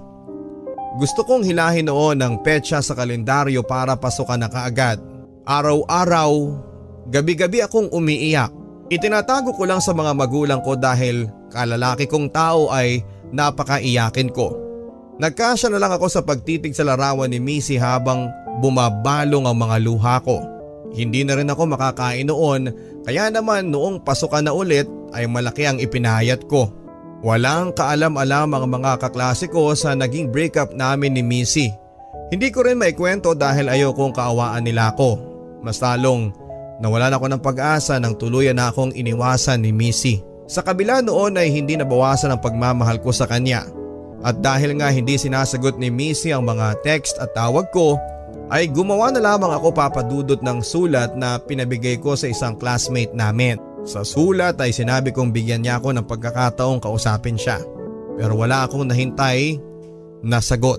Gusto kong hilahin noon ang petsa sa kalendaryo para pasukan na kaagad. Araw-araw, gabi-gabi akong umiiyak. Itinatago ko lang sa mga magulang ko dahil kalalaki kong tao ay napakaiyakin ko. Nagkasya na lang ako sa pagtitig sa larawan ni Missy habang bumabalong ang mga luha ko. Hindi na rin ako makakain noon kaya naman noong pasukan na ulit ay malaki ang ipinahayat ko. Walang kaalam-alam ang mga kaklase ko sa naging breakup namin ni Missy. Hindi ko rin maikwento dahil ayokong kaawaan nila ako. Mas lalong nawalan ako ng pag-asa nang tuluyan na akong iniwasan ni Missy. Sa kabila noon ay hindi nabawasan ang pagmamahal ko sa kanya. At dahil nga hindi sinasagot ni Missy ang mga text at tawag ko, ay gumawa na lamang ako papadudot ng sulat na pinabigay ko sa isang classmate namin. Sa sulat ay sinabi kong bigyan niya ako ng pagkakataong kausapin siya. Pero wala akong nahintay na sagot.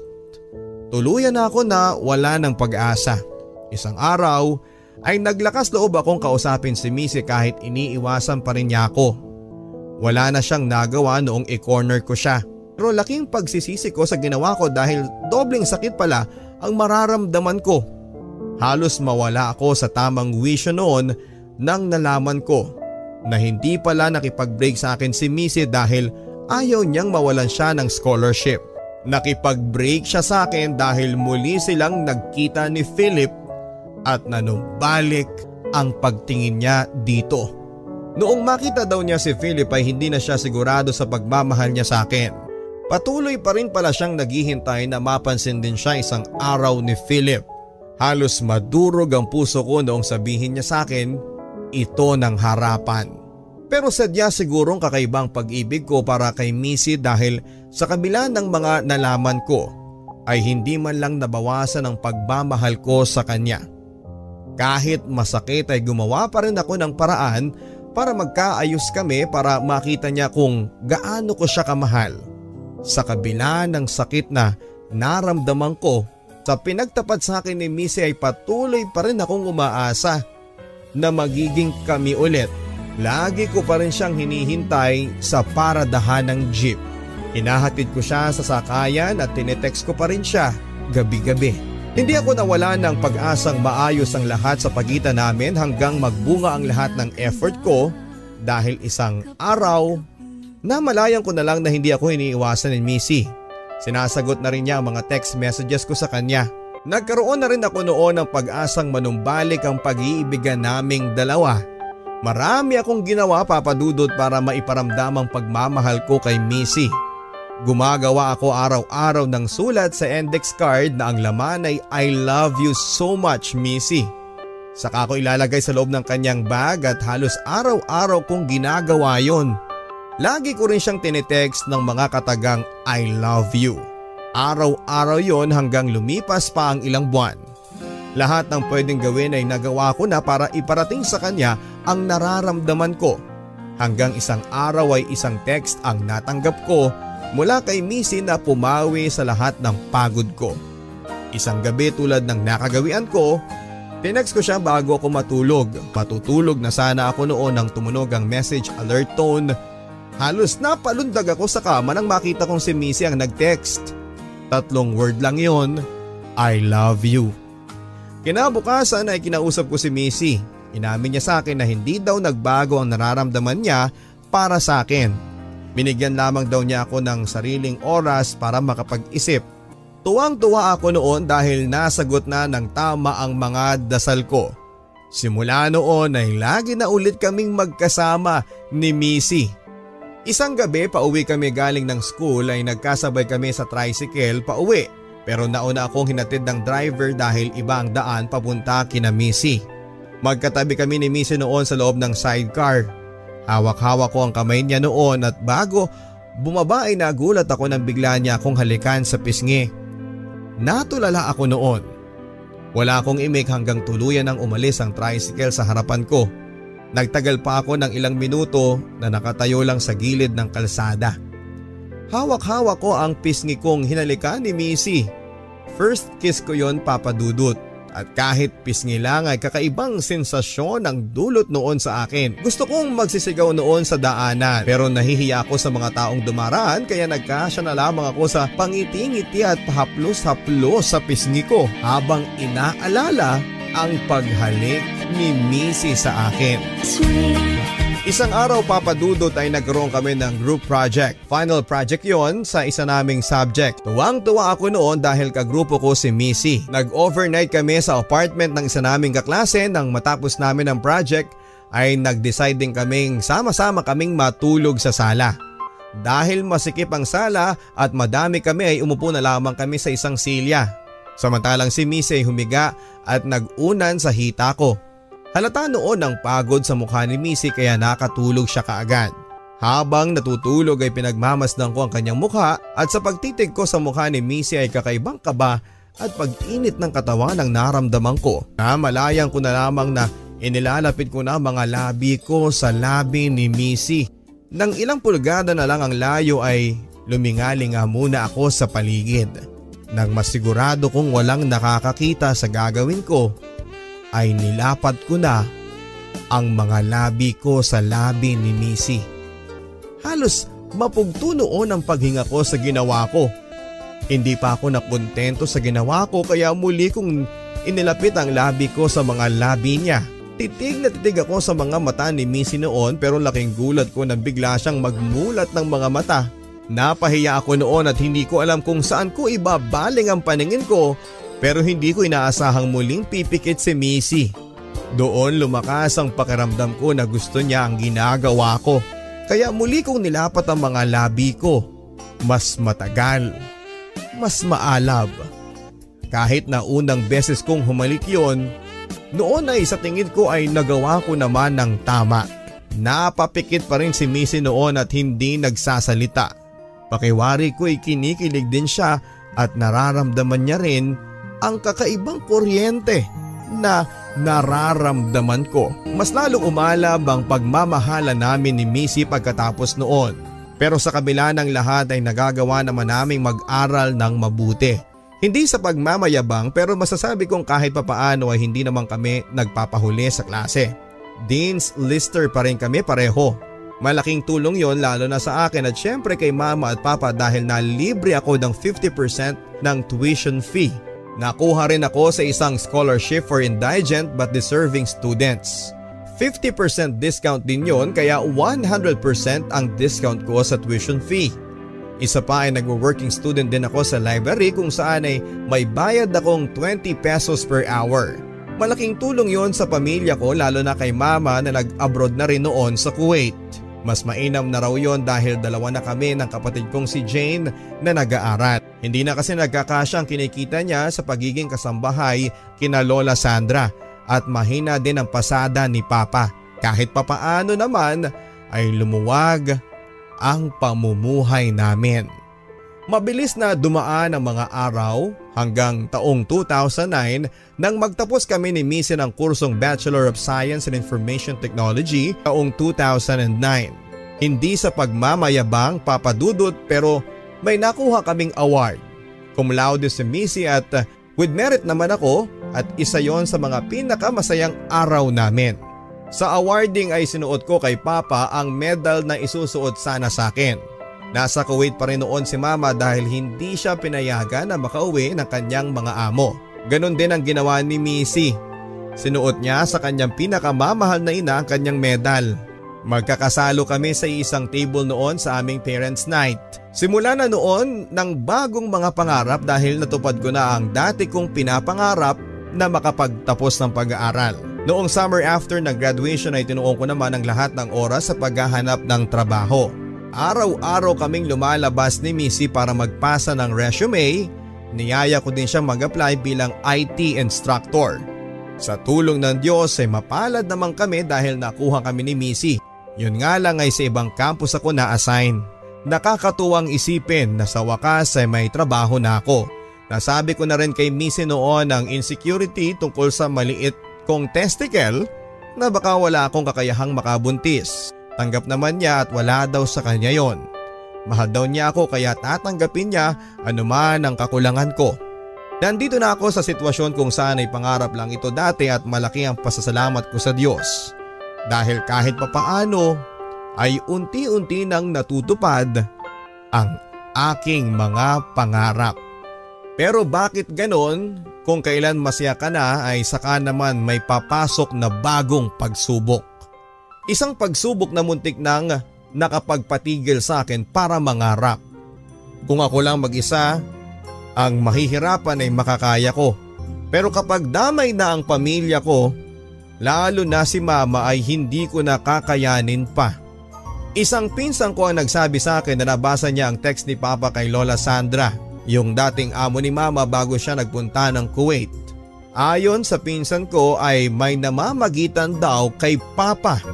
Tuluyan na ako na wala ng pag-asa. Isang araw ay naglakas loob akong kausapin si Missy kahit iniiwasan pa rin niya ako. Wala na siyang nagawa noong i-corner ko siya. Pero laking pagsisisi ko sa ginawa ko dahil dobleng sakit pala ang mararamdaman ko. Halos mawala ako sa tamang wisyo noon nang nalaman ko na hindi pala nakipag-break sa akin si Missy dahil ayaw niyang mawalan siya ng scholarship. Nakipag-break siya sa akin dahil muli silang nagkita ni Philip at nanumbalik ang pagtingin niya dito. Noong makita daw niya si Philip ay hindi na siya sigurado sa pagmamahal niya sa akin. Patuloy pa rin pala siyang naghihintay na mapansin din siya isang araw ni Philip. Halos madurog ang puso ko noong sabihin niya sa akin ito ng harapan. Pero sadya sigurong kakaibang pag-ibig ko para kay Missy dahil sa kabila ng mga nalaman ko ay hindi man lang nabawasan ang pagmamahal ko sa kanya. Kahit masakit ay gumawa pa rin ako ng paraan para magkaayos kami para makita niya kung gaano ko siya kamahal. Sa kabila ng sakit na naramdaman ko, sa pinagtapat sa akin ni Missy ay patuloy pa rin akong umaasa na magiging kami ulit. Lagi ko pa rin siyang hinihintay sa paradahan ng jeep. Hinahatid ko siya sa sakayan at tinetext ko pa rin siya gabi-gabi. Hindi ako nawala ng pag-asang maayos ang lahat sa pagitan namin hanggang magbunga ang lahat ng effort ko dahil isang araw namalayan ko na lang na hindi ako iniiwasan ni Missy. Sinasagot na rin niya ang mga text messages ko sa kanya. Nagkaroon na rin ako noon ng pag-asang manumbalik ang pag-iibigan naming dalawa. Marami akong ginawa papadudot para maiparamdam ang pagmamahal ko kay Missy. Gumagawa ako araw-araw ng sulat sa index card na ang laman ay I love you so much Missy. Saka ko ilalagay sa loob ng kanyang bag at halos araw-araw kong ginagawa yon. Lagi ko rin siyang tinetext ng mga katagang I love you. Araw-araw yon hanggang lumipas pa ang ilang buwan. Lahat ng pwedeng gawin ay nagawa ko na para iparating sa kanya ang nararamdaman ko. Hanggang isang araw ay isang text ang natanggap ko mula kay Missy na pumawi sa lahat ng pagod ko. Isang gabi tulad ng nakagawian ko, tinext ko siya bago ako matulog. Matutulog na sana ako noon nang tumunog ang message alert tone. Halos napalundag ako sa kama nang makita kong si Missy ang nag-text. Tatlong word lang yon, I love you. Kinabukasan ay kinausap ko si Missy. Inamin niya sa akin na hindi daw nagbago ang nararamdaman niya para sa akin. Binigyan lamang daw niya ako ng sariling oras para makapag-isip. Tuwang-tuwa ako noon dahil nasagot na ng tama ang mga dasal ko. Simula noon ay lagi na ulit kaming magkasama ni Missy. Isang gabi pauwi kami galing ng school ay nagkasabay kami sa tricycle pauwi. Pero nauna akong hinatid ng driver dahil iba ang daan papunta kina Missy. Magkatabi kami ni Missy noon sa loob ng sidecar. Hawak-hawak ko ang kamay niya noon at bago bumaba ay nagulat ako nang bigla niya akong halikan sa pisngi. Natulala ako noon. Wala akong imik hanggang tuluyan ang umalis ang tricycle sa harapan ko. Nagtagal pa ako ng ilang minuto na nakatayo lang sa gilid ng kalsada. Hawak-hawak ko ang pisngi kong hinalikan ni Missy. First kiss ko yon, Papa Dudut. At kahit pisngi lang ay kakaibang sensasyon ang dulot noon sa akin. Gusto kong magsisigaw noon sa daanan pero nahihiya ako sa mga taong dumaraan kaya nagkasya na lamang ako sa pangiti-ngiti at pahaplos-haplos sa pisngi ko habang inaalala ang paghalik ni Missy sa akin. Isang araw, Papa Dudut, ay nagkaroon kami ng group project. Final project yon sa isa naming subject. Tuwang-tuwa ako noon dahil kagrupo ko si Missy. Nag-overnight kami sa apartment ng isa naming kaklase. Nang matapos namin ang project ay nag-decide din kaming sama-sama kaming matulog sa sala. Dahil masikip ang sala at madami kami ay umupo na lamang kami sa isang silya. Samantalang si Missy ay humiga at nag-unan sa hita ko. Halata noon ang pagod sa mukha ni Missy kaya nakatulog siya kaagad. Habang natutulog ay pinagmamasdan ko ang kanyang mukha at sa pagtitig ko sa mukha ni Missy ay kakaibang kaba at pag-init ng katawan ang naramdaman ko. Namalayang ko na lamang na inilalapit ko na mga labi ko sa labi ni Missy. Nang ilang pulgada na lang ang layo ay lumingalinga muna ako sa paligid. Nang masigurado kong walang nakakakita sa gagawin ko, ay nilapat ko na ang mga labi ko sa labi ni Missy. Halos mapugto noon ang paghinga ko sa ginawa ko. Hindi pa ako nakontento sa ginawa ko kaya muli kong inilapit ang labi ko sa mga labi niya. Titig na titig ako sa mga mata ni Missy noon pero laking gulat ko nang bigla siyang magmulat ng mga mata. Napahiya ako noon at hindi ko alam kung saan ko ibabaling ang paningin ko. Pero hindi ko inaasahang muling pipikit si Missy. Doon lumakas ang pakiramdam ko na gusto niya ang ginagawa ko. Kaya muli kong nilapat ang mga labi ko. Mas matagal. Mas maalab. Kahit na unang beses kong humalik yon, noon ay sa tingin ko ay nagawa ko naman ng tama. Napapikit pa rin si Missy noon at hindi nagsasalita. Pakiwari ko ay kinikilig din siya at nararamdaman niya rin ang kakaibang kuryente na nararamdaman ko. Mas lalong umalab ang pagmamahala namin ni Missy pagkatapos noon. Pero sa kabila ng lahat ay nagagawa naman naming mag-aral ng mabuti. Hindi sa pagmamayabang pero masasabi kong kahit papaano ay hindi naman kami nagpapahuli sa klase. Dean's Lister pa rin kami pareho. Malaking tulong yon lalo na sa akin at syempre kay mama at papa dahil nalibre ako ng fifty percent ng tuition fee. Nakuha rin ako sa isang scholarship for indigent but deserving students. fifty percent discount din yon kaya one hundred percent ang discount ko sa tuition fee. Isa pa ay nag-working student din ako sa library kung saan ay may bayad akong twenty pesos per hour. Malaking tulong yon sa pamilya ko lalo na kay mama na nag-abroad na rin noon sa Kuwait. Mas mainam na raw yon dahil dalawa na kami ng kapatid kong si Jane na nag-aaral. Hindi na kasi nagkakasya ang kinikita niya sa pagiging kasambahay kina Lola Sandra at mahina din ang pasada ni Papa. Kahit papaano naman ay lumuwag ang pamumuhay namin. Mabilis na dumaan ang mga araw hanggang taong two thousand nine nang magtapos kami ni Missy ng kursong Bachelor of Science in Information Technology taong two thousand nine. Hindi sa pagmamayabang papadudot pero may nakuha kaming award. Cum laude si Missy at with merit naman ako at isa yon sa mga pinakamasayang araw namin. Sa awarding ay sinuot ko kay Papa ang medal na isusuot sana sa akin. Nasa Kuwait pa rin noon si Mama dahil hindi siya pinayagan na makauwi ng kanyang mga amo. Ganon din ang ginawa ni Missy. Sinuot niya sa kanyang pinakamamahal na ina ang kanyang medal. Magkakasalo kami sa isang table noon sa aming parents' night. Simula na noon ng bagong mga pangarap dahil natupad ko na ang dati kong pinapangarap na makapagtapos ng pag-aaral. Noong summer after ng graduation ay tinuon ko naman ang lahat ng oras sa paghahanap ng trabaho. Araw-araw kaming lumalabas ni Missy para magpasa ng resume. Niyaya ko din siyang mag-apply bilang I T instructor. Sa tulong ng Diyos ay mapalad naman kami dahil nakuha kami ni Missy. Yun nga lang ay sa ibang campus ako na-assign. Nakakatuwang isipin na sa wakas ay may trabaho na ako. Nasabi ko na rin kay Missy noon ang insecurity tungkol sa maliit kong testicle na baka wala akong kakayahang makabuntis. Tanggap naman niya at wala daw sa kanya yon. Mahal daw niya ako kaya tatanggapin niya anuman ang kakulangan ko. Nandito na ako sa sitwasyon kung saan ay pangarap lang ito dati at malaki ang pasasalamat ko sa Diyos. Dahil kahit papaano ay unti-unti nang natutupad ang aking mga pangarap. Pero bakit ganon? Kung kailan masaya ka na ay saka naman may papasok na bagong pagsubok. Isang pagsubok na muntik nang nakapagpatigil sa akin para mangarap. Kung ako lang mag-isa, ang mahihirapan ay makakaya ko. Pero kapag damay na ang pamilya ko, lalo na si Mama ay hindi ko nakakayanin pa. Isang pinsan ko ang nagsabi sa akin na nabasa niya ang text ni Papa kay Lola Sandra, yung dating amo ni Mama bago siya nagpunta ng Kuwait. Ayon sa pinsan ko ay may namamagitan daw kay Papa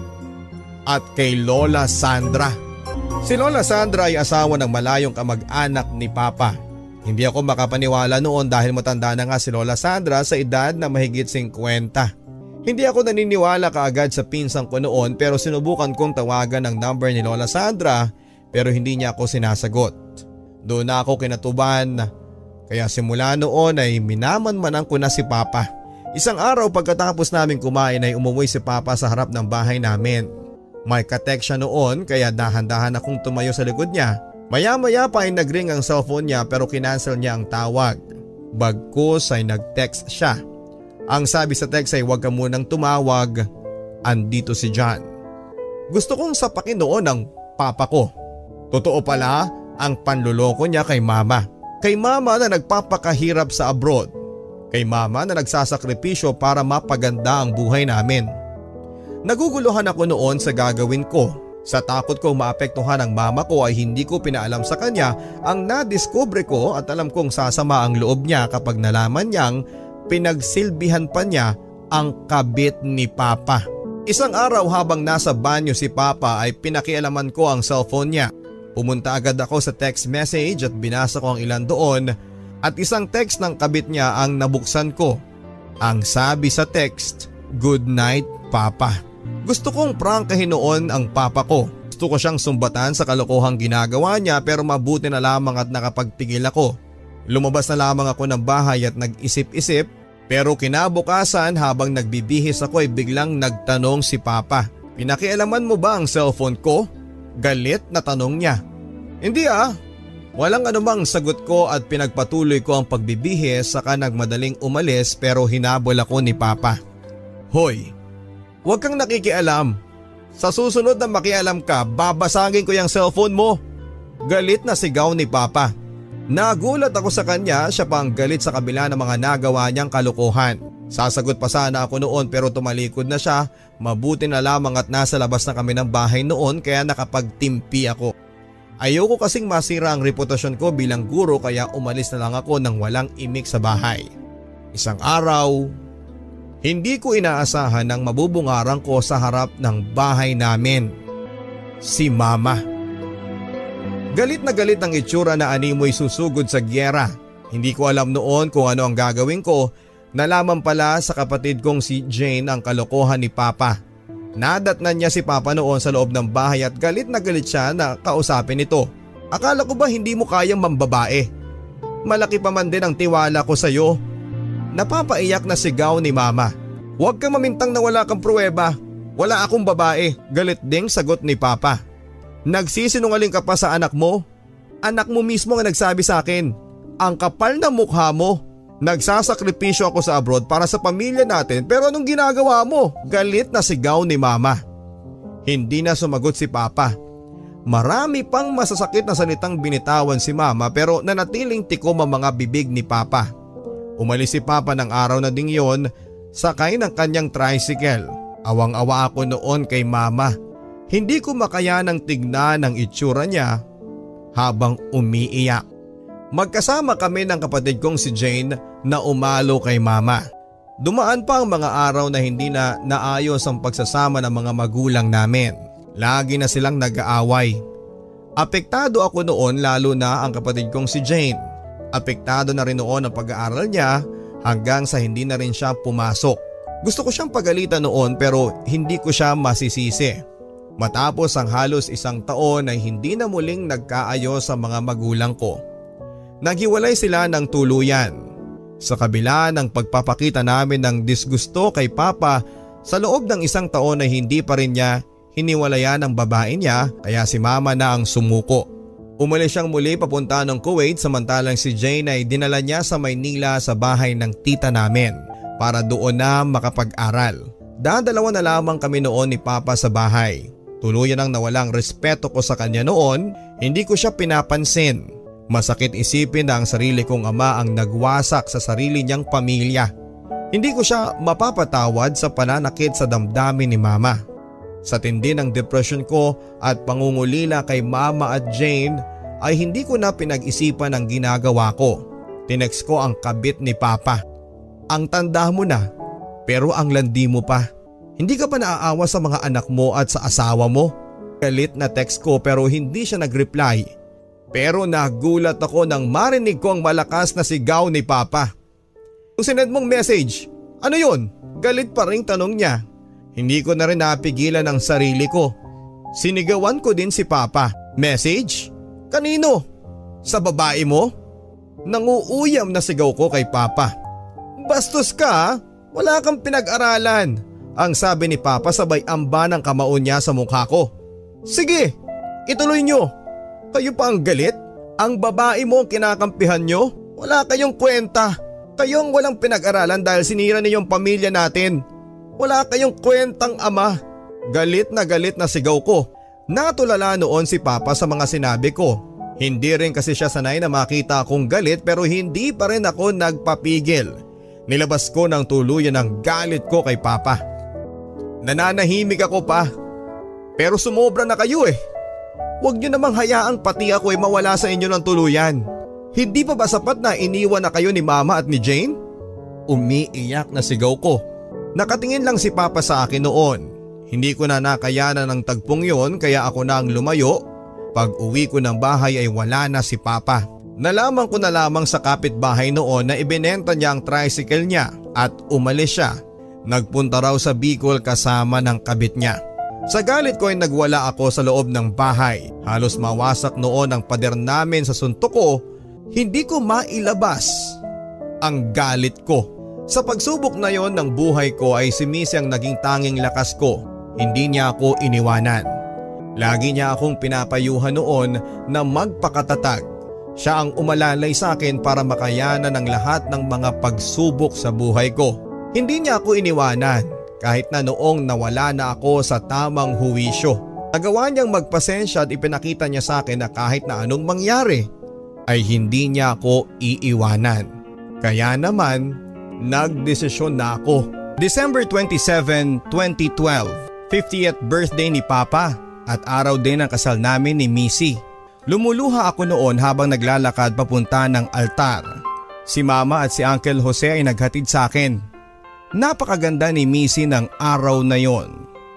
at kay Lola Sandra. Si Lola Sandra ay asawa ng malayong kamag-anak ni Papa. Hindi ako makapaniwala noon dahil matanda na nga si Lola Sandra sa edad na mahigit fifty. Hindi ako naniniwala kaagad sa pinsan ko noon pero sinubukan kong tawagan ang number ni Lola Sandra pero hindi niya ako sinasagot. Doon na ako kinatuban kaya simula noon ay minamanmanan ko na si Papa. Isang araw pagkatapos namin kumain ay umuwi si Papa sa harap ng bahay namin. May ka-text siya noon kaya dahan-dahan akong tumayo sa likod niya. Maya-maya pa ay nagring ang cellphone niya pero kinancel niya ang tawag. Bagkus ay nag-text siya. Ang sabi sa text ay huwag ka munang tumawag, andito si John. Gusto kong sapakin noon ang papa ko. Totoo pala ang panluloko niya kay Mama. Kay Mama na nagpapakahirap sa abroad. Kay Mama na nagsasakripisyo para mapaganda ang buhay namin. Naguguluhan ako noon sa gagawin ko. Sa takot kong maapektuhan ang mama ko ay hindi ko pinaalam sa kanya ang nadiskubre ko at alam kong sasama ang loob niya kapag nalaman niyang pinagsilbihan pa niya ang kabit ni Papa. Isang araw habang nasa banyo si Papa ay pinakialaman ko ang cellphone niya. Pumunta agad ako sa text message at binasa ko ang ilan doon at isang text ng kabit niya ang nabuksan ko. Ang sabi sa text, "Good night, Papa." Gusto kong prangkahin noon ang papa ko. Gusto ko siyang sumbatan sa kalokohang ginagawa niya pero mabuti na lamang at nakapagpigil ako. Lumabas na lamang ako ng bahay at nag-isip-isip pero kinabukasan habang nagbibihis ako ay biglang nagtanong si Papa. "Pinakialaman mo ba ang cellphone ko?" Galit na tanong niya. "Hindi ah." Walang anumang sagot ko at pinagpatuloy ko ang pagbibihis saka nagmadaling umalis pero hinabol ako ni Papa. "Hoy! Huwag kang nakikialam. Sa susunod na makialam ka, babasagin ko yung cellphone mo." Galit na sigaw ni Papa. Nagulat ako sa kanya, siya pa ang galit sa kabila ng mga nagawa niyang kalokohan. Sasagot pa sana ako noon pero tumalikod na siya. Mabuti na lamang at nasa labas na kami ng bahay noon kaya nakapagtimpi ako. Ayoko kasing masira ang reputasyon ko bilang guro kaya umalis na lang ako nang walang imik sa bahay. Isang araw, hindi ko inaasahan nang mabubungaran ko sa harap ng bahay namin si Mama. Galit na galit ang itsura na animoy susugod sa gyera. Hindi ko alam noon kung ano ang gagawin ko. Nalaman pala sa kapatid kong si Jane ang kalokohan ni Papa. Nadatnan niya si Papa noon sa loob ng bahay at galit na galit siya na kausapin ito. Akala ko ba hindi mo kayang mambabae? Malaki pa man din ang tiwala ko sa iyo. Napapaiyak na sigaw ni Mama. Huwag kang mamintang na wala kang pruweba. Wala akong babae, galit ding sagot ni Papa. Nagsisinungaling ka pa sa anak mo? Anak mo mismo ang nagsabi sa akin. Ang kapal na mukha mo. Nagsasakripisyo ako sa abroad para sa pamilya natin pero anong ginagawa mo? Galit na sigaw ni Mama. Hindi na sumagot si Papa. Marami pang masasakit na salitang binitawan si Mama pero nanatiling tikom ang mga bibig ni Papa. Umalis si Papa ng araw na ding yon, sakay ng kanyang tricycle. Awang-awa ako noon kay Mama. Hindi ko makayanang tignan ang itsura niya habang umiiyak. Magkasama kami ng kapatid kong si Jane na umalo kay Mama. Dumaan pa ang mga araw na hindi na naayos ang pagsasama ng mga magulang namin. Lagi na silang nag-aaway. Apektado ako noon lalo na ang kapatid kong si Jane. Apektado na rin noon ang pag-aaral niya hanggang sa hindi na rin siya pumasok. Gusto ko siyang pagalitan noon pero hindi ko siya masisisi. Matapos ang halos isang taon ay hindi na muling nagkaayos sa mga magulang ko. Naghiwalay sila ng tuluyan. Sa kabila ng pagpapakita namin ng disgusto kay Papa, sa loob ng isang taon ay hindi pa rin niya hiniwalayan ang babae niya kaya si Mama na ang sumuko. Umalis siyang muli papunta ng Kuwait samantalang si Jane ay dinala niya sa Maynila sa bahay ng tita namin para doon na makapag-aral. Dadalawa na lamang kami noon ni Papa sa bahay. Tuluyan ang nawalang respeto ko sa kanya noon, hindi ko siya pinapansin. Masakit isipin na ang sarili kong ama ang nagwasak sa sarili niyang pamilya. Hindi ko siya mapapatawad sa pananakit sa damdamin ni Mama. Sa tindi ng depression ko at pangungulila kay Mama at Jane ay hindi ko na pinag-isipan ang ginagawa ko. Tinext ko ang kabit ni Papa. Ang tanda mo na pero ang landi mo pa. Hindi ka pa naaawa sa mga anak mo at sa asawa mo? Galit na text ko pero hindi siya nag-reply. Pero nagulat ako nang marinig ko ang malakas na sigaw ni Papa. Kung sinend mong message, ano yun? Galit pa rin tanong niya. Hindi ko na rin napigilan ang sarili ko. Sinigawan ko din si Papa. Message? Kanino? Sa babae mo? Nanguuyam na sigaw ko kay Papa. Bastos ka, wala kang pinag-aralan. Ang sabi ni Papa sabay amba ng kamao niya sa mukha ko. Sige, ituloy nyo. Kayo pa ang galit? Ang babae mo ang kinakampihan nyo? Wala kayong kwenta. Kayong walang pinag-aralan dahil sinira ninyong pamilya natin. Wala kayong kwentang ama. Galit na galit na sigaw ko. Natulala noon si Papa sa mga sinabi ko. Hindi rin kasi siya sanay na makita akong galit pero hindi pa rin ako nagpapigil. Nilabas ko ng tuluyan ang galit ko kay Papa. Nananahimik ako pa. Pero sumobra na kayo eh. Huwag niyo namang hayaang pati ako ay mawala sa inyo ng tuluyan. Hindi pa ba sapat na iniwan na kayo ni Mama at ni Jane? Umiiyak na sigaw ko. Nakatingin lang si Papa sa akin noon. Hindi ko na nakayanan ng tagpong yon kaya ako na ang lumayo. Pag uwi ko ng bahay ay wala na si Papa. Nalaman ko na lamang sa kapitbahay noon na ibinenta niya ang tricycle niya at umalis siya. Nagpunta raw sa Bicol kasama ng kabit niya. Sa galit ko ay nagwala ako sa loob ng bahay. Halos mawasak noon ang pader namin sa suntok ko. Hindi ko mailabas ang galit ko. Sa pagsubok na yon ng buhay ko ay si Missy ang naging tanging lakas ko. Hindi niya ako iniwanan. Lagi niya akong pinapayuhan noon na magpakatatag. Siya ang umalalay sa akin para makayanan ang lahat ng mga pagsubok sa buhay ko. Hindi niya ako iniwanan. Kahit na noong nawala na ako sa tamang huwisyo. Nagawa niyang magpasensya at ipinakita niya sa akin na kahit na anong mangyari ay hindi niya ako iiwanan. Kaya naman nagdesisyon na ako. December twenty-seventh, twenty twelve, fiftieth birthday ni Papa at araw din ang kasal namin ni Missy. Lumuluha ako noon habang naglalakad papunta ng altar. Si Mama at si Uncle Jose ay naghatid sa akin. Napakaganda ni Missy ng araw na yon.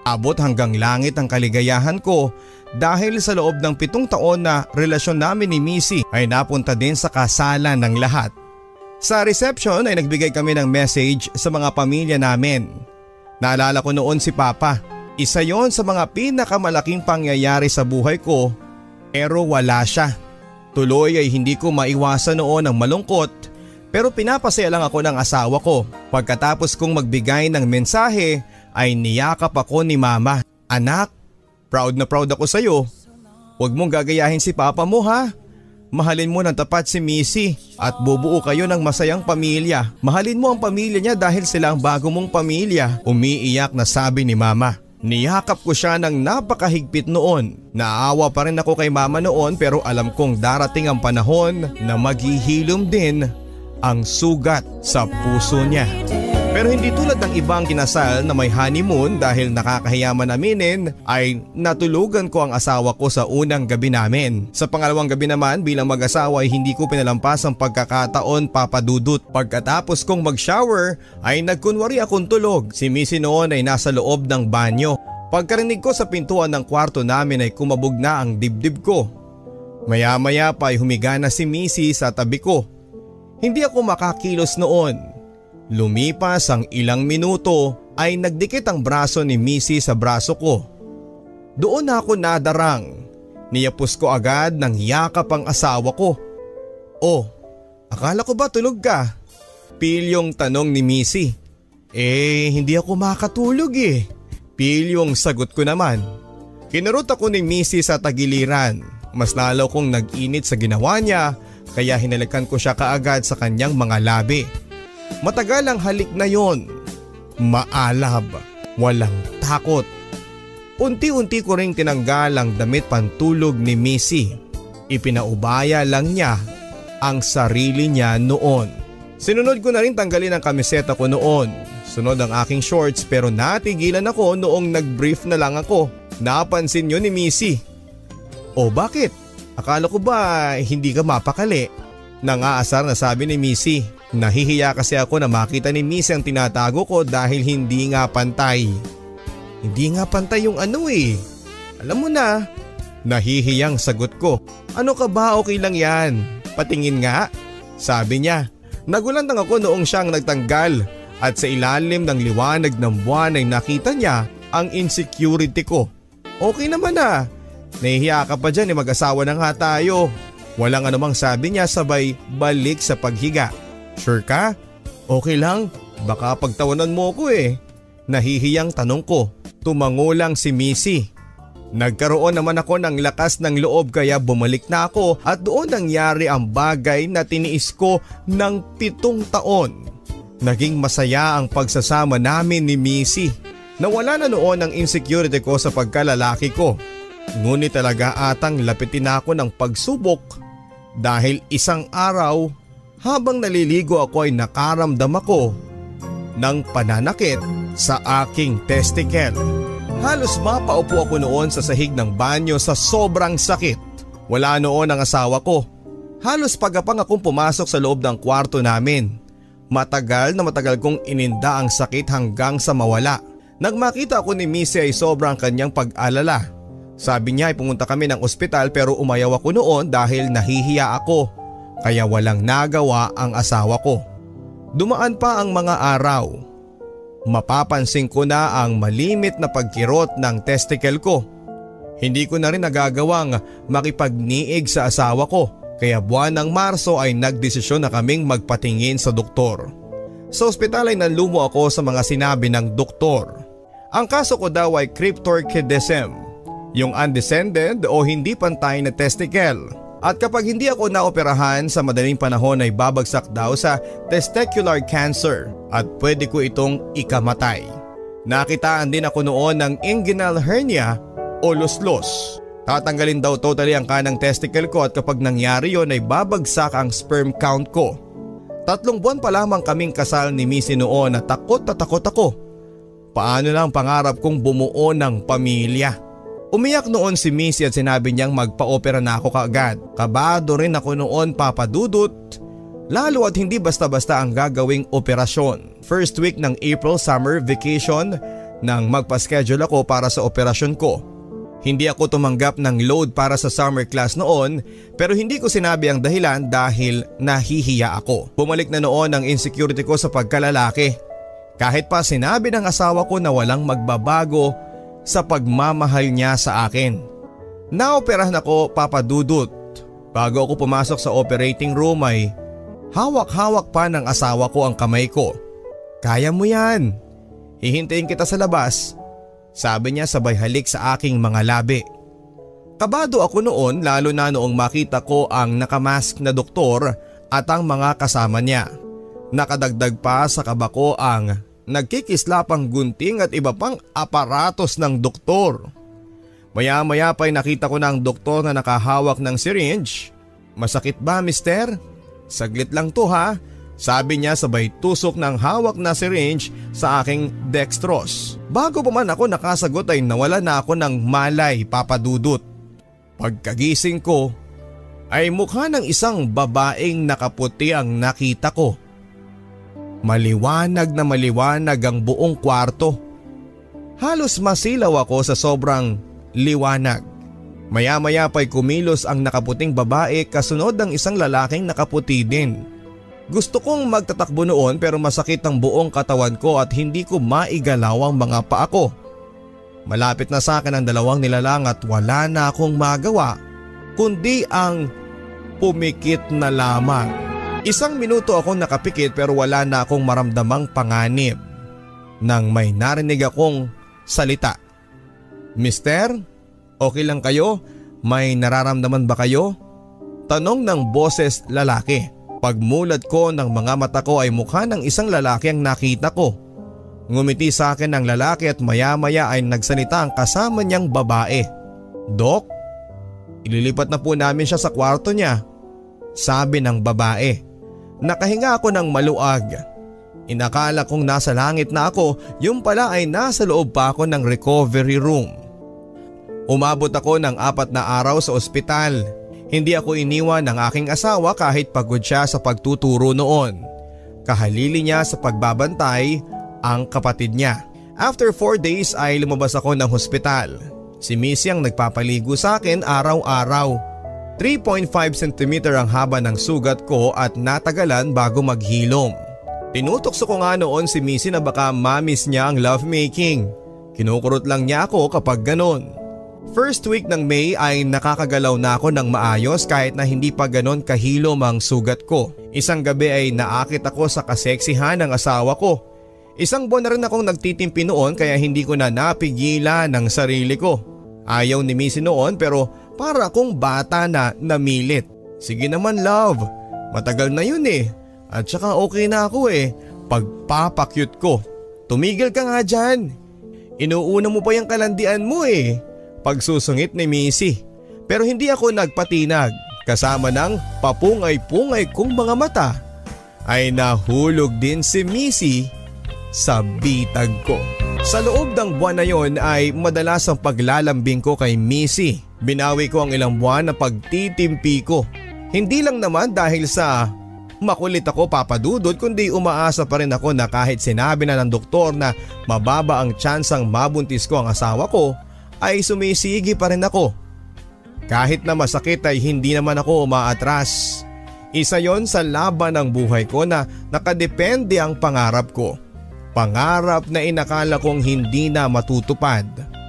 Abot hanggang langit ang kaligayahan ko dahil sa loob ng pitong taon na relasyon namin ni Missy ay napunta din sa kasalan ng lahat. Sa reception ay nagbigay kami ng message sa mga pamilya namin. Naalala ko noon si Papa. Isa yon sa mga pinakamalaking pangyayari sa buhay ko, pero wala siya. Tuloy ay hindi ko maiwasan noon ang malungkot, pero pinapasaya lang ako ng asawa ko. Pagkatapos kong magbigay ng mensahe ay niyakap ako ni Mama. Anak, proud na proud ako sa iyo. Huwag mong gagayahin si Papa mo ha. Mahalin mo ng tapat si Missy at bubuo kayo ng masayang pamilya. Mahalin mo ang pamilya niya dahil sila ang bago mong pamilya. Umiiyak na sabi ni Mama. Niyakap ko siya ng napakahigpit noon. Naawa pa rin ako kay Mama noon pero alam kong darating ang panahon na maghihilom din ang sugat sa puso niya. Pero hindi tulad ng ibang kinasal na may honeymoon dahil nakakahiya man aminin ay natulugan ko ang asawa ko sa unang gabi namin. Sa pangalawang gabi naman bilang mag-asawa ay hindi ko pinalampas ang pagkakataon papadudot. Pagkatapos kong mag-shower ay nagkunwari akong tulog. Si Missy noon ay nasa loob ng banyo. Pagkarinig ko sa pintuan ng kwarto namin ay kumabog na ang dibdib ko. Maya-maya pa ay humiga na si Missy sa tabi ko. Hindi ako makakilos noon. Lumipas ang ilang minuto ay nagdikit ang braso ni Missy sa braso ko. Doon ako nadarang. Niyapos ko agad ng yakap ang asawa ko. Oh, akala ko ba tulog ka? Pilyong tanong ni Missy. Eh, hindi ako makatulog eh. Pilyong sagot ko naman. Kinurot ako ni Missy sa tagiliran. Mas lalo kong nag-init sa ginawa niya kaya hinalikan ko siya kaagad sa kanyang mga labi. Matagal ang halik na yon. Maalab, walang takot. Unti-unti ko ring tinanggal ang damit pantulog ni Missy. Ipinaubaya lang niya ang sarili niya noon. Sinunod ko na rin tanggalin ang kamiseta ko noon. Sunod ang aking shorts pero natigilan ako noong nag-brief na lang ako. Napansin yun ni Missy. O bakit? Akala ko ba hindi ka mapakali? Nangaasar na sabi ni Missy. Nahihiya kasi ako na makita ni Missy ang tinatago ko dahil hindi nga pantay. Hindi nga pantay yung ano eh. Alam mo na. Nahihiyang sagot ko. Ano ka ba, okay lang yan. Patingin nga. Sabi niya. Nagulan lang ako noong siyang nagtanggal at sa ilalim ng liwanag ng buwan ay nakita niya ang insecurity ko. Okay naman ah. Nahihiya ka pa dyan eh, mag-asawa na nga tayo. Walang anumang sabi niya sabay balik sa paghiga. Sure ka? Okay lang, baka pagtawanan mo ko eh. Nahihiyang tanong ko. Tumango lang si Missy. Nagkaroon naman ako ng lakas ng loob kaya bumalik na ako at doon nangyari ang bagay na tiniis ko ng pitong taon. Naging masaya ang pagsasama namin ni Missy. Nawala na noon ang insecurity ko sa pagkalalaki ko. Ngunit talaga atang lapitin ako ng pagsubok dahil isang araw habang naliligo ako ay nakaramdam ako ng pananakit sa aking testicle. Halos mapaupo ako noon sa sahig ng banyo sa sobrang sakit. Wala noon ang asawa ko. Halos pagapang akong pumasok sa loob ng kwarto namin. Matagal na matagal kong ininda ang sakit hanggang sa mawala. Nang makita ako ni Missy ay sobrang kanyang pag-alala. Sabi niya ay pumunta kami ng ospital pero umayaw ako noon dahil nahihiya ako. Kaya walang nagawa ang asawa ko. Dumaan pa ang mga araw. Mapapansin ko na ang malimit na pagkirot ng testicle ko. Hindi ko na rin nagagawang makipagniig sa asawa ko. Kaya buwan ng Marso ay nagdesisyon na kaming magpatingin sa doktor. Sa ospital ay nanlumo ako sa mga sinabi ng doktor. Ang kaso ko daw ay cryptorchidism, yung undescended o hindi pantay na testicle. At kapag hindi ako naoperahan sa madaling panahon ay babagsak daw sa testicular cancer at pwede ko itong ikamatay. Nakitaan din ako noon ng inguinal hernia o luslos. Tatanggalin daw totally ang kanang testicle ko at kapag nangyari yon ay babagsak ang sperm count ko. Tatlong buwan pa lamang kaming kasal ni Missy noon at takot na takot ako. Paano na ang pangarap kong bumuo ng pamilya? Umiyak noon si Missy at sinabi niyang magpa-opera na ako kaagad. Kabado rin ako noon papadudot. Lalo at hindi basta-basta ang gagawing operasyon. First week ng April summer vacation, nang magpa-schedule ako para sa operasyon ko. Hindi ako tumanggap ng load para sa summer class noon pero hindi ko sinabi ang dahilan dahil nahihiya ako. Bumalik na noon ang insecurity ko sa pagkalalaki. Kahit pa sinabi ng asawa ko na walang magbabago sa pagmamahal niya sa akin. Naoperahan ako, Papa Dudut. Bago ako pumasok sa operating room ay hawak-hawak pa ng asawa ko ang kamay ko. Kaya mo yan. Hihintayin kita sa labas. Sabi niya sabay halik sa aking mga labi. Kabado ako noon lalo na noong makita ko ang nakamask na doktor at ang mga kasama niya. Nakadagdag pa sa kaba ko ang nagkikislapang gunting at iba pang aparatos ng doktor. Maya-maya pa'y nakita ko na ang doktor na nakahawak ng syringe. Masakit ba, mister? Saglit lang to ha. Sabi niya sabay tusok ng hawak na syringe sa aking dextrose. Bago pa man ako nakasagot ay nawala na ako ng malay, Papa Dudut. Pagkagising ko ay mukha ng isang babaeng nakaputi ang nakita ko. Maliwanag na maliwanag ang buong kwarto. Halos masilaw ako sa sobrang liwanag. Maya-maya pa'y kumilos ang nakaputing babae kasunod ng isang lalaking nakaputi din. Gusto kong magtatakbo noon pero masakit ang buong katawan ko at hindi ko maigalaw ang mga paa ko. Malapit na sa akin ang dalawang nilalang at wala na akong magawa kundi ang pumikit na lamang. Isang minuto akong nakapikit pero wala na akong maramdamang panganib nang may narinig akong salita. Mister, okay lang kayo? May nararamdaman ba kayo? Tanong ng boses lalaki. Pagmulat ko ng mga mata ko ay mukha ng isang lalaki ang nakita ko. Ngumiti sa akin ang lalaki at maya-maya ay nagsalita ang kasama niyang babae. Dok, ililipat na po namin siya sa kwarto niya, sabi ng babae. Nakahinga ako ng maluag. Inakala kong nasa langit na ako, yung pala ay nasa loob pa ako ng recovery room. Umabot ako ng apat na araw sa ospital. Hindi ako iniwan ng aking asawa kahit pagod siya sa pagtuturo noon. Kahalili niya sa pagbabantay ang kapatid niya. After four days ay lumabas ako ng hospital. Si Missy ang nagpapaligo sa akin araw-araw. three point five centimeter ang haba ng sugat ko at natagalan bago maghilom. Tinutokso ko nga noon si Missy na baka mamiss niya ang lovemaking. Kinukurot lang niya ako kapag ganon. First week ng May ay nakakagalaw na ako ng maayos kahit na hindi pa ganon kahilom ang sugat ko. Isang gabi ay naakit ako sa kaseksihan ng asawa ko. Isang buwan na rin akong nagtitimpi noon kaya hindi ko na napigilan ng sarili ko. Ayaw ni Missy noon pero para akong bata na namilit. Sige naman love, matagal na yun eh. At saka okay na ako eh, pagpapakyut ko. Tumigil ka nga dyan. Inuuna mo pa yung kalandian mo eh. Pagsusungit ni Missy. Pero hindi ako nagpatinag. Kasama ng papungay-pungay kong mga mata ay nahulog din si Missy sa bitag ko. Sa loob ng buwan na yon ay madalas ang paglalambing ko kay Missy. Binawi ko ang ilang buwan na pagtitimpi ko. Hindi lang naman dahil sa makulit ako, Papa Dudut, kundi umaasa pa rin ako na kahit sinabi na ng doktor na mababa ang tsansang mabuntis ko ang asawa ko, ay sumisigi pa rin ako. Kahit na masakit ay hindi naman ako umaatras. Isa yon sa laban ng buhay ko na nakadepende ang pangarap ko. Pangarap na inakala kong hindi na matutupad.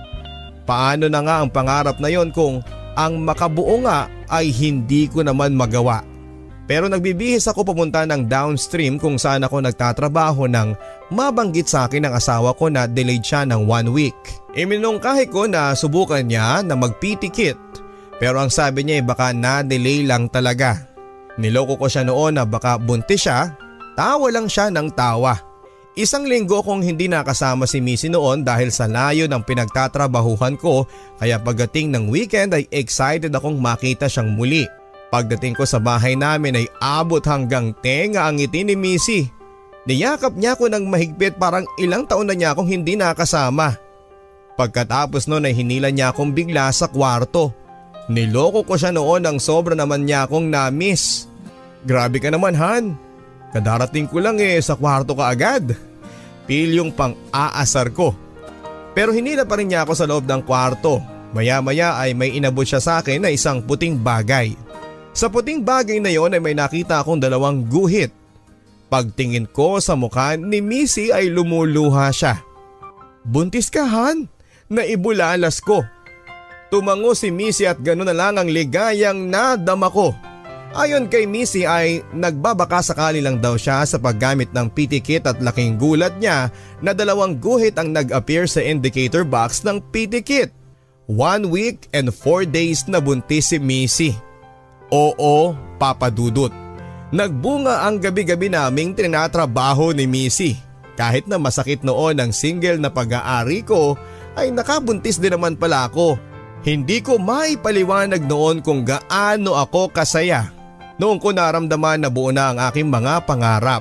Paano na nga ang pangarap na yon kung ang makabuo nga ay hindi ko naman magawa. Pero nagbibihis ako pumunta ng downstream kung saan ako nagtatrabaho nang mabanggit sa akin ng asawa ko na delayed siya ng one week. Iminungkahi ko na subukan niya na mag-P T kit pero ang sabi niya ay baka na-delay lang talaga. Niloko ko siya noon na baka buntis siya, tawa lang siya ng tawa. Isang linggo kong hindi nakasama si Missy noon dahil sa layo ng pinagtatrabahuhan ko kaya pagdating ng weekend ay excited akong makita siyang muli. Pagdating ko sa bahay namin ay abot hanggang tenga ang ngiti ni Missy. Niyakap niya ako ng mahigpit parang ilang taon na niya akong hindi nakasama. Pagkatapos noon ay hinila niya akong bigla sa kwarto. Niloko ko siya noon nang sobra naman niya akong na-miss. Grabe ka naman Han. Kadarating ko lang eh sa kwarto ka agad. Pilyong pang-aasar ko. Pero hinila pa rin niya ako sa loob ng kwarto. Maya-maya ay may inabot siya sa akin na isang puting bagay. Sa puting bagay na yon ay may nakita akong dalawang guhit. Pagtingin ko sa mukha ni Missy ay lumuluha siya. "Buntis ka, Han?" Naibulalas ko. Tumango si Missy at gano'n na lang ang ligayang nadama ko. Ayon kay Missy ay nagbabaka sakali lang daw siya sa paggamit ng P T kit at laking gulat niya na dalawang guhit ang nag-appear sa indicator box ng P T kit. One week and four days na buntis si Missy. Oo, Papa Dudut. Nagbunga ang gabi-gabi naming tinatrabaho ni Missy. Kahit na masakit noon ang single na pag-aari ko ay nakabuntis din naman pala ako. Hindi ko maipaliwanag noon kung gaano ako kasaya. Noong ko naramdaman na buo na ang aking mga pangarap.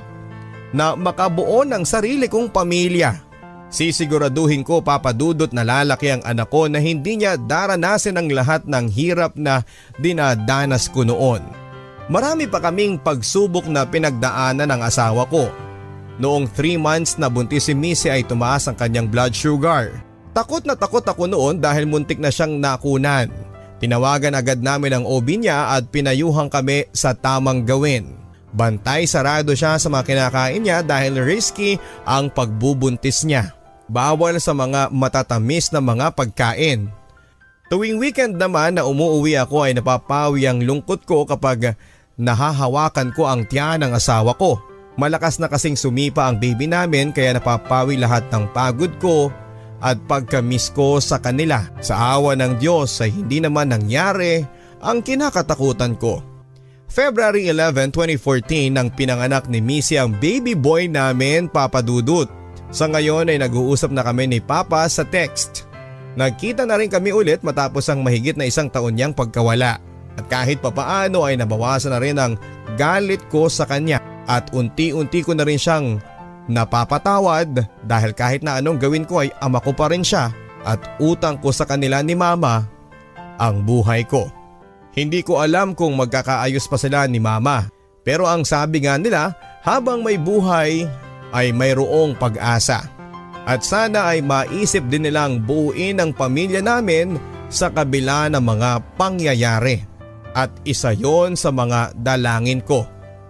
Na makabuo ng sarili kong pamilya. Sisiguraduhin ko, Papa Dudut, na lalaki ang anak ko na hindi niya daranasin ang lahat ng hirap na dinadanas ko noon. Marami pa kaming pagsubok na pinagdaanan ng asawa ko. Noong three months na buntis si Missy ay tumaas ang kanyang blood sugar. Takot na takot ako noon dahil muntik na siyang nakunan. Tinawagan agad namin ang O B niya at pinayuhan kami sa tamang gawin. Bantay sarado siya sa mga kinakain niya dahil risky ang pagbubuntis niya. Bawal sa mga matatamis na mga pagkain. Tuwing weekend naman na umuuwi ako ay napapawi ang lungkot ko kapag nahahawakan ko ang tiyan ng asawa ko. Malakas na kasing sumipa ang baby namin kaya napapawi lahat ng pagod ko at pagka-miss ko sa kanila. Sa awa ng Diyos ay hindi naman nangyari ang kinakatakutan ko. February eleventh, twenty fourteen nang pinanganak ni Missy ang baby boy namin, Papa Dudut. Sa ngayon ay nag-uusap na kami ni Papa sa text. Nagkita na rin kami ulit matapos ang mahigit na isang taon niyang pagkawala. At kahit papaano ay nabawasan na rin ang galit ko sa kanya. At unti-unti ko na rin siyang napapatawad dahil kahit na anong gawin ko ay ama ko pa rin siya at utang ko sa kanila ni Mama ang buhay ko. Hindi ko alam kung magkakaayos pa sila ni Mama, pero ang sabi nga nila, habang may buhay ay mayroong pag-asa. At sana ay maisip din nilang buuin ang pamilya namin sa kabila ng mga pangyayari. At isa yon sa mga dalangin ko.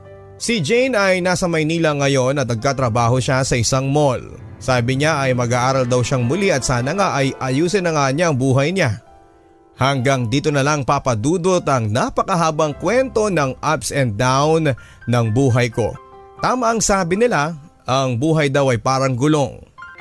Si Jane ay nasa Maynila ngayon at nagkatrabaho siya sa isang mall. Sabi niya ay mag-aaral daw siyang muli at sana nga ay ayusin na nga niya ang buhay niya. Hanggang dito na lang, Papa Dudut, ang napakahabang kwento ng ups and down ng buhay ko. Tama ang sabi nila, ang buhay daw ay parang gulong.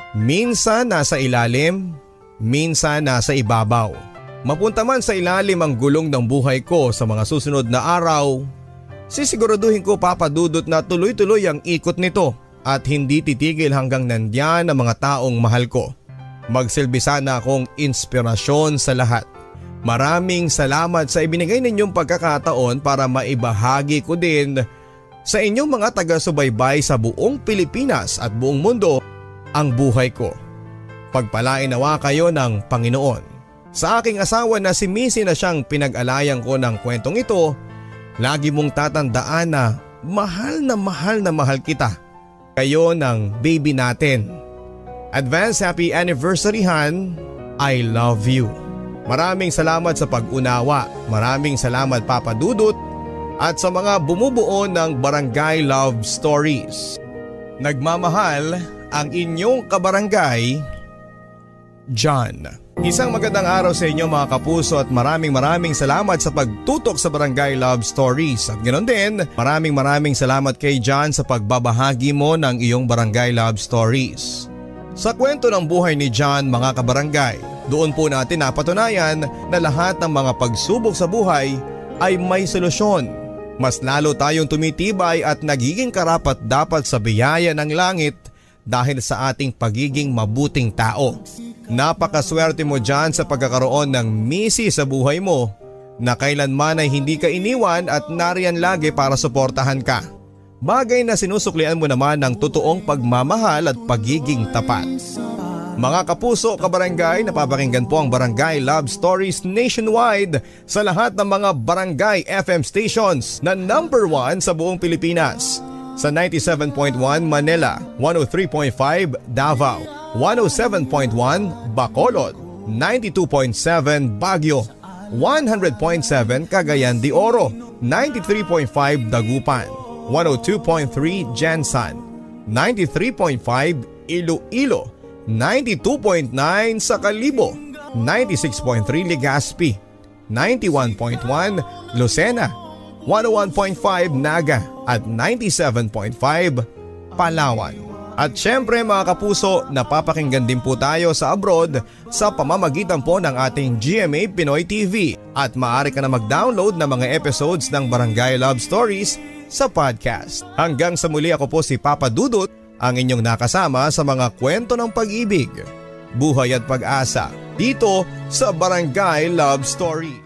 Minsan nasa ilalim, minsan nasa ibabaw. Mapunta man sa ilalim ang gulong ng buhay ko sa mga susunod na araw, sisiguraduhin ko, Papa Dudut, na tuloy-tuloy ang ikot nito at hindi titigil hanggang nandiyan ang mga taong mahal ko. Magsilbi sana akong inspirasyon sa lahat. Maraming salamat sa ibinigay ninyong pagkakataon para maibahagi ko din sa inyong mga taga-subaybay sa buong Pilipinas at buong mundo ang buhay ko. Pagpalain nawa kayo ng Panginoon. Sa aking asawa na si Missy na siyang pinag-alayan ko ng kwentong ito, lagi mong tatandaan na mahal na mahal na mahal kita. Kayo ng baby natin. Advance happy anniversary, Han. I love you. Maraming salamat sa pag-unawa. Maraming salamat, Papa Dudut, at sa mga bumubuo ng Barangay Love Stories. Nagmamahal ang inyong kabarangay, John. Isang magandang araw sa inyo, mga kapuso, at maraming maraming salamat sa pagtutok sa Barangay Love Stories. At ganoon din, maraming maraming salamat kay John sa pagbabahagi mo ng iyong Barangay Love Stories. Sa kwento ng buhay ni John, mga kabarangay, doon po natin napatunayan na lahat ng mga pagsubok sa buhay ay may solusyon. Mas lalo tayong tumitibay at nagiging karapat-dapat sa biyaya ng langit dahil sa ating pagiging mabuting tao. Napakaswerte mo dyan sa pagkakaroon ng Missy sa buhay mo na kailanman ay hindi ka iniwan at nariyan lagi para suportahan ka. Bagay na sinusuklian mo naman ng totoong pagmamahal at pagiging tapat. Mga kapuso, kabarangay, napapakinggan po ang Barangay Love Stories nationwide sa lahat ng mga barangay F M stations na number one sa buong Pilipinas. Sa ninety-seven point one Manila, one oh three point five Davao, one oh seven point one Bacolod, ninety-two point seven Baguio, one hundred point seven Cagayan de Oro, ninety-three point five Dagupan, one oh two point three Jensan, ninety-three point five Iloilo, ninety-two point nine sa Kalibo, ninety-six point three Legazpi, ninety-one point one Lucena, one oh one point five Naga at ninety-seven point five Palawan. At syempre mga kapuso, napapakinggan din po tayo sa abroad sa pamamagitan po ng ating G M A Pinoy T V at maaari ka na mag-download ng mga episodes ng Barangay Love Stories sa podcast. Hanggang sa muli, ako po si Papa Dudut, ang inyong nakasama sa mga kwento ng pag-ibig, buhay at pag-asa dito sa Barangay Love Story.